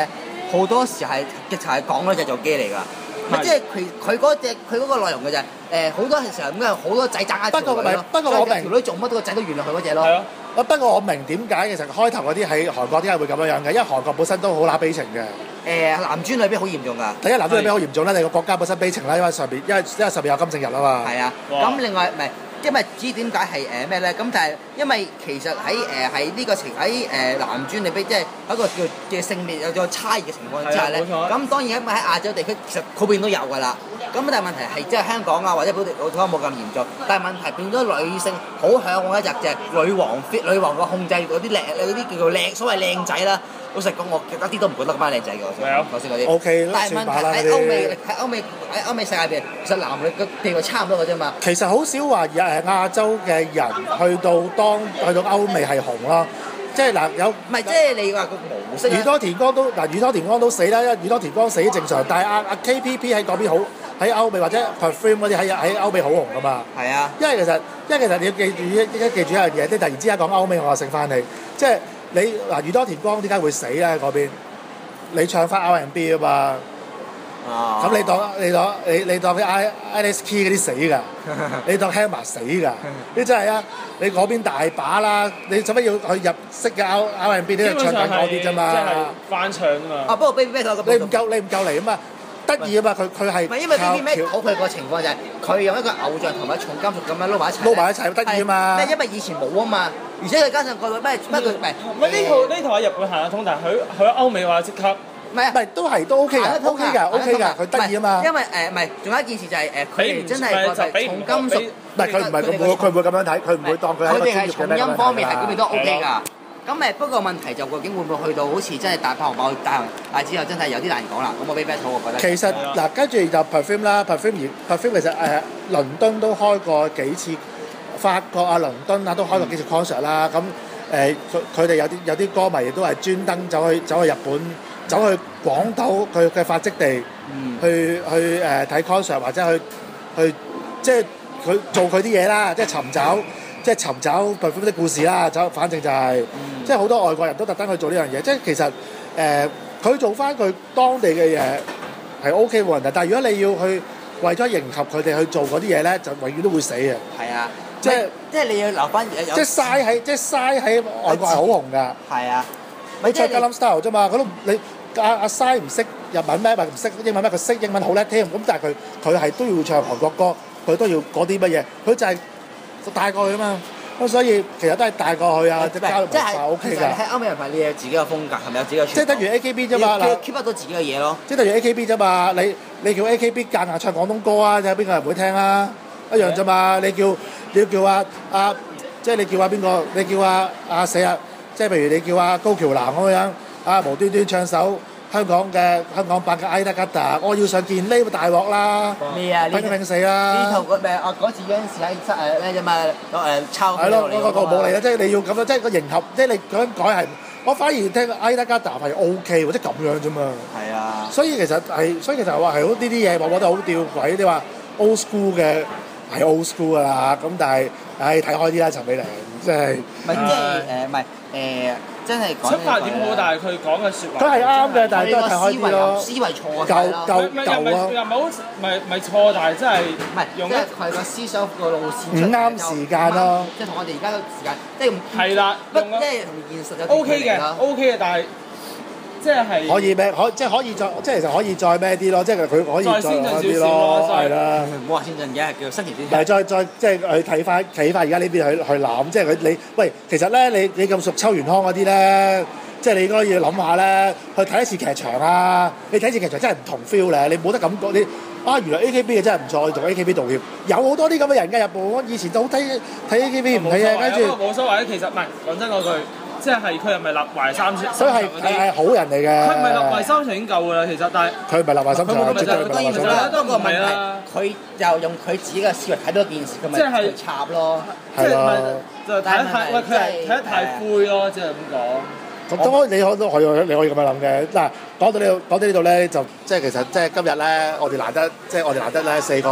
好多時係直頭係講嗰隻做機嚟㗎。咪即係佢嗰個內容嘅就係好多時候咁好多仔爭一條女咯。 不過我明條女做乜都個仔都原諒佢嗰隻咯。 係啊。 不過我明點解其實開頭嗰啲喺韓國點解會咁樣嘅，因為韓國本身都好乸悲情嘅。 男尊女卑好嚴重㗎。 第一男尊女卑好嚴重啦，你個國家本身悲情啦，因為上邊有金正日啊嘛。 係啊。咁另外唔係。因為知點解係咩咧？咁但係因為其實喺呢個男尊女卑，即係一個叫嘅性別有咗差異嘅情況之下咧，咁當然喺亞洲地區其實嗰邊都有㗎啦。咁但係問題係即係香港啊或者本地地方冇咁嚴重，但係問題變咗女性好向往一隻就係女王嘅控制嗰啲叫做靚所謂靚仔啦。老實講，我一啲都唔覺得咁班靚仔嘅，我先嗰啲。 O K 但係問題喺歐美世界邊，其實男女嘅地位差唔多嘅啫嘛。 其實好少話亞洲嘅人去到歐美係紅咯，即係嗱有。唔係即係你話個模式。宇多田光都死啦，因為宇多田光死正常，但係阿 KPP 喺嗰邊好，喺歐美或者 Perfume 嗰啲喺歐美好紅噶嘛。係啊。因為其實你要記住一樣嘢，即係突然之間講歐美，我就醒翻你，即係。你嗱宇多田光點解會死咧？嗰邊你唱翻 R&B 啊嘛，咁你當啲 ISK 嗰啲死㗎，你當 Hammer 死㗎，你真係啊！你嗰邊大把啦，你做乜要去入識嘅 R&B 都係唱緊嗰啲啫嘛， 即係翻唱啊嘛。 不過 Baby Metal 你唔夠嚟啊嘛！得意啊嘛！佢係唔係因為 Baby Metal 佢個情況就係佢用一個偶像同埋重金屬咁樣撈埋一齊得意啊嘛！因為以前冇啊嘛，而且佢加上個呢套喺日本行得通，但係佢喺歐美話即刻唔係都 OK 㗎，佢得意啊嘛！ 因為唔係仲有一件事就係佢真係重金屬， 唔係佢唔會咁樣睇，佢唔會當佢係一個專業嘅重音方面係嗰邊都 OK 㗎。咁不過問題就究竟會唔會去到好似真係大爆紅大之後真係有啲難講啦。咁我 Baby Metal 我覺得其實嗱，跟住就 Perfume 啦 ，Perfume 其實倫敦都開過幾次，法國啊、倫敦啊都開過幾次 concert 啦。咁佢哋有啲歌迷亦都係專登走去日本，走去廣島佢嘅發跡地，去睇 concert 或者去即係佢做佢啲嘢啦，即係尋找 Perfume 的故事啦，反正就係、即係好多外國人都特登去做呢樣嘢，即係其實佢做翻佢當地嘅嘢係 OK 冇問題，但係如果你要去為咗迎合佢哋去做嗰啲嘢咧，就永遠都會死嘅。係啊，即係你要留翻即係嘥喺外國係好紅㗎。係啊，你唱 Gangnam Style 啫嘛，佢都你阿嘥唔識日文咩？唔識英文咩？佢識英文好叻添，咁但係佢係都要唱韓國歌，佢都要嗰啲乜嘢，佢就係帶過去啊嘛，咁所以其實都係帶過去啊，即係交流文化 OK 㗎。喺歐美人係你有自己嘅風格，係咪有自己嘅？即係等於 AKB 啫嘛，佢 keep 得到自己嘅嘢咯。即係等於 AKB 啫嘛，你叫 AKB 夾硬唱廣東歌啊，有邊個人會聽啊？一樣啫嘛，你叫即係你叫邊個？你叫死啊！即係譬如你叫高橋藍咁樣無端端唱首香港版嘅《Ida Gata》，我要上件呢個大鑊啦！咩啊？拼死啦！呢套嗰次嗰陣時喺咩啫嘛？抄係咯，嗰個冇嚟啦！即係你要咁樣，即係個迎合，即係你咁樣改係。我反而聽《Ida Gata》係 OK 喎，即係咁樣啫嘛。係啊。所以其實話係好呢啲嘢，我覺得好吊詭。你話 old school 嘅係 old school 噶啦，咁但係睇開啲啦，陳美玲即係。唔係真係出發點好，但係佢講嘅説話。 佢係啱嘅，但係都係睇開啲咯。 思維錯啊！ 又唔係錯，但係真係唔係用咧，佢個思想個路線唔啱時間咯。 即係同我哋而家個時間，即係係啦， 即係同現實有 OK 嘅，OK 嘅，但係即係可以咩？即係可以再，即係其實可以再咩啲咯？即係佢可以再先進啲咯，係啦。 唔好話先進嘅，叫做新奇啲。 但係再即係去睇翻而家呢邊去諗，即係你喂，其實咧你咁熟秋元康嗰啲咧，即係你應該要諗下咧，去睇一次劇場啊！你睇一次劇場真係唔同 feel 咧，你冇得感覺你原來 AKB 嘅真係唔錯，同 AKB 道歉，有好多啲咁嘅人嘅日本，以前都好睇 AKB 唔睇嘅，跟住冇所謂。其實唔係講真嗰句。即係佢又唔係立壞三場， 所以係好人嚟嘅。 佢唔係立壞三場已經夠㗎啦，其實，但係佢唔係立壞三場，絕對唔係立壞三場。 不過問題，佢又用佢自己嘅思維睇到件事，佢咪去插咯。 係咯， 就睇得太灰咯，即係咁講。 咁當然你可以咁樣諗嘅。嗱，講到呢度咧，就即係其實即係今日咧，我哋難得咧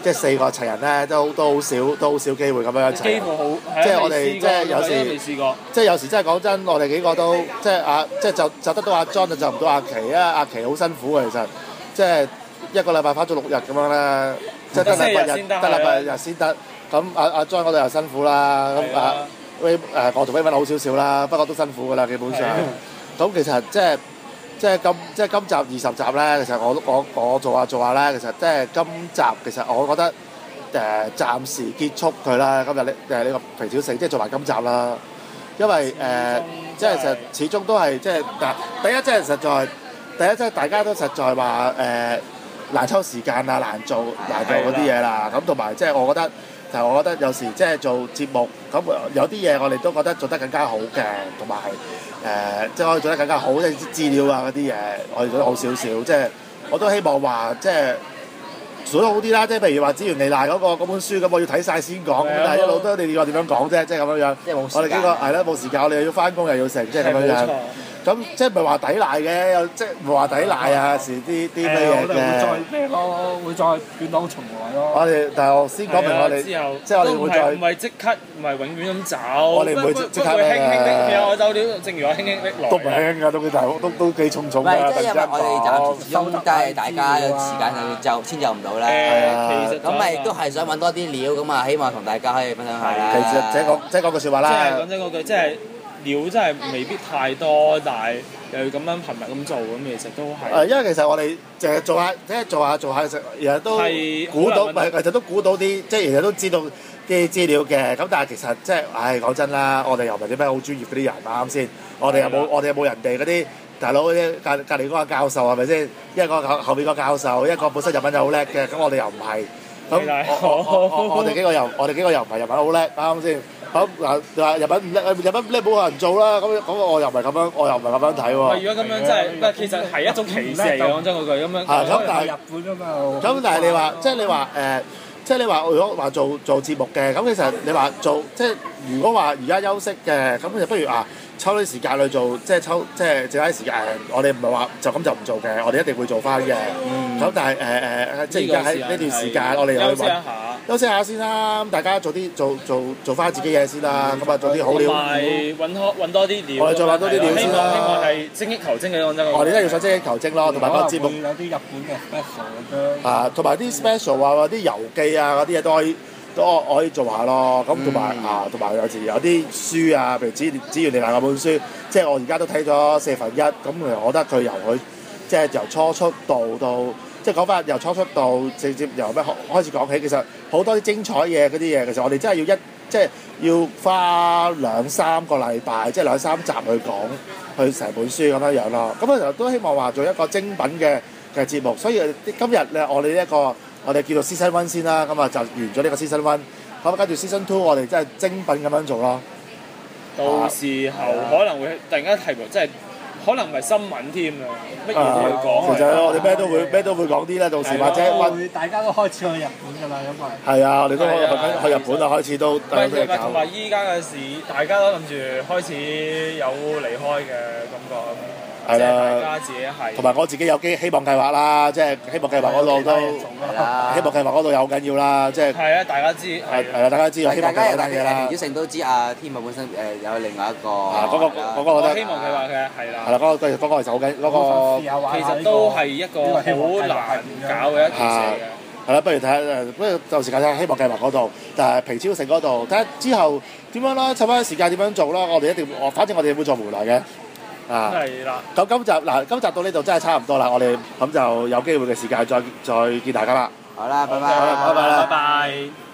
即係4個齊人咧，都好少機會咁樣一齊。 幾乎好， 即係我哋即係有時未試過。 即係有時真係講真，我哋幾個都即係即係就得到阿 John 就唔到阿奇啊！阿奇好辛苦嘅其實，即係一個禮拜翻咗6日咁樣咧，即係得禮拜日先得。咁阿 John 嗰度又辛苦啦，咁我同 Raymond 好少少啦，不過都辛苦㗎啦，基本上。咁其實即係今集20集咧，其實我做下咧，其實即係今集其實我覺得暫時結束佢啦。今日呢個肥小城即係做埋今集啦，因為即係其實始終都係即係第一即係實在第一即係大家都實在話難抽時間啊，難做嗰啲嘢啦。咁同埋即係我覺得有時即係做節目咁有啲嘢我哋都覺得做得更加好嘅，同埋即係可以做得更加好，即係資料啊嗰啲嘢我哋做得好少少。即係我都希望話即係做得好啲啦。即係譬如話《只緣你賴》嗰本書咁，我要睇晒先講。咁但係一路都你要我點樣講啫？即係咁樣。 即係冇時間。 我哋幾個係啦，冇時間，我哋又要翻工又要成，即係咁樣。咁即係唔係話抵賴嘅，即係唔係話抵賴啊？時啲咩嘢嘅？ 我哋會再咩咯？會再捲土重來咯。 但係我先講明我哋， 之後即係我哋會再唔係即刻，唔係永遠咁走。 我哋唔會即刻輕輕的，其實我走料，正如我輕輕的來。 都唔輕㗎，都幾大，都幾重㗎。 唔係，即係因為我哋暫時都係大家有時間就遷就唔到啦。 其實咁咪都係想揾多啲料咁啊，希望同大家可以分享下啦。 其實即係講句説話啦。 即係講真嗰句，即係料真係未必太多，但係又要咁樣頻密咁做，咁其實都係。 因為其實我哋淨係做下，其實日日都估到，唔係其實都估到啲，即係日日都知道啲資料嘅。咁但係其實即係，講真啦，我哋又唔係啲咩好專業嗰啲人啱先？我哋又冇人哋嗰啲大佬嗰啲隔離嗰個教授係咪先？一個後邊個教授，一個本身日文又好叻嘅，咁我哋又唔係。咁我哋幾個又唔係日文好叻啱先？咁嗱日文唔叻，日文叻冇可能做啦。咁我又唔係咁樣睇喎。 如果咁樣真係，其實係一種歧視嚟嘅。講真嗰句咁樣。 咁但係日本啊嘛。 咁但係你話，即係你話如果話做節目嘅，咁其實你話做即係如果話而家休息嘅，咁就不如抽啲時間去做，即係剩低時間，我哋唔係話就咁就唔做嘅，我哋一定會做翻嘅。咁但係即係而家喺呢段時間，我哋又去休息下先啦。咁大家做翻自己嘢先啦。咁做啲好料， 揾多啲料。 我哋再揾多啲料先啦。 希望係精益求精嘅講真。 我哋都要想精益求精咯，同埋個節目有啲日本嘅 special 咁樣。 同埋啲 special 啊，啲遊記啊嗰啲嘢都可以做下咯。咁同埋有時有啲書啊，譬如只緣你賴嗰本書，即係我而家都睇咗1/4。咁我覺得佢即係由初出道到，即係講翻由初出道直接由咩開始講起，其實好多啲精彩嘢嗰啲嘢，其實我哋真係要花2-3個禮拜，即係2-3集去講去成本書咁樣咯。咁其實都希望話做一個精品嘅節目，所以今日咧我哋呢一個。我哋叫做 Season 1先啦，咁就完咗呢個 Season 1，咁跟住 Season 2我哋真係精品咁樣做咯。 到時候可能會突然間題目即係可能唔係新聞添啊，乜嘢都要講。 其實我哋咩都會講啲啦，到時或者大家都開始去日本㗎啦，因為係啊，我哋都去日本啊，開始都同埋依家嘅事，大家都諗住開始有離開嘅感覺。 係啦， 大家自己係， 同埋我自己有希望計劃啦，即係希望計劃嗰度都希望計劃嗰度有好緊要啦，即係係啊，大家知係啦，大家知希望計劃嗰單嘢啦。 小盛都知啊，天馬本身有另外一個嗰個我覺得希望計劃嘅係啦。 係啦，嗰個其實好緊，嗰個其實都係一個好難搞嘅一件事嘅。 係啦，不如睇下，不如就時間睇下希望計劃嗰度，但係皮超城嗰度睇下之後點樣啦，湊翻時間點樣做啦。我哋一定，反正我哋會做回來嘅。 係啦。 咁今集到呢度真係差唔多啦，我哋咁就有機會嘅時間再見大家啦。 好啦，拜拜。 好啦，拜拜啦。 拜拜。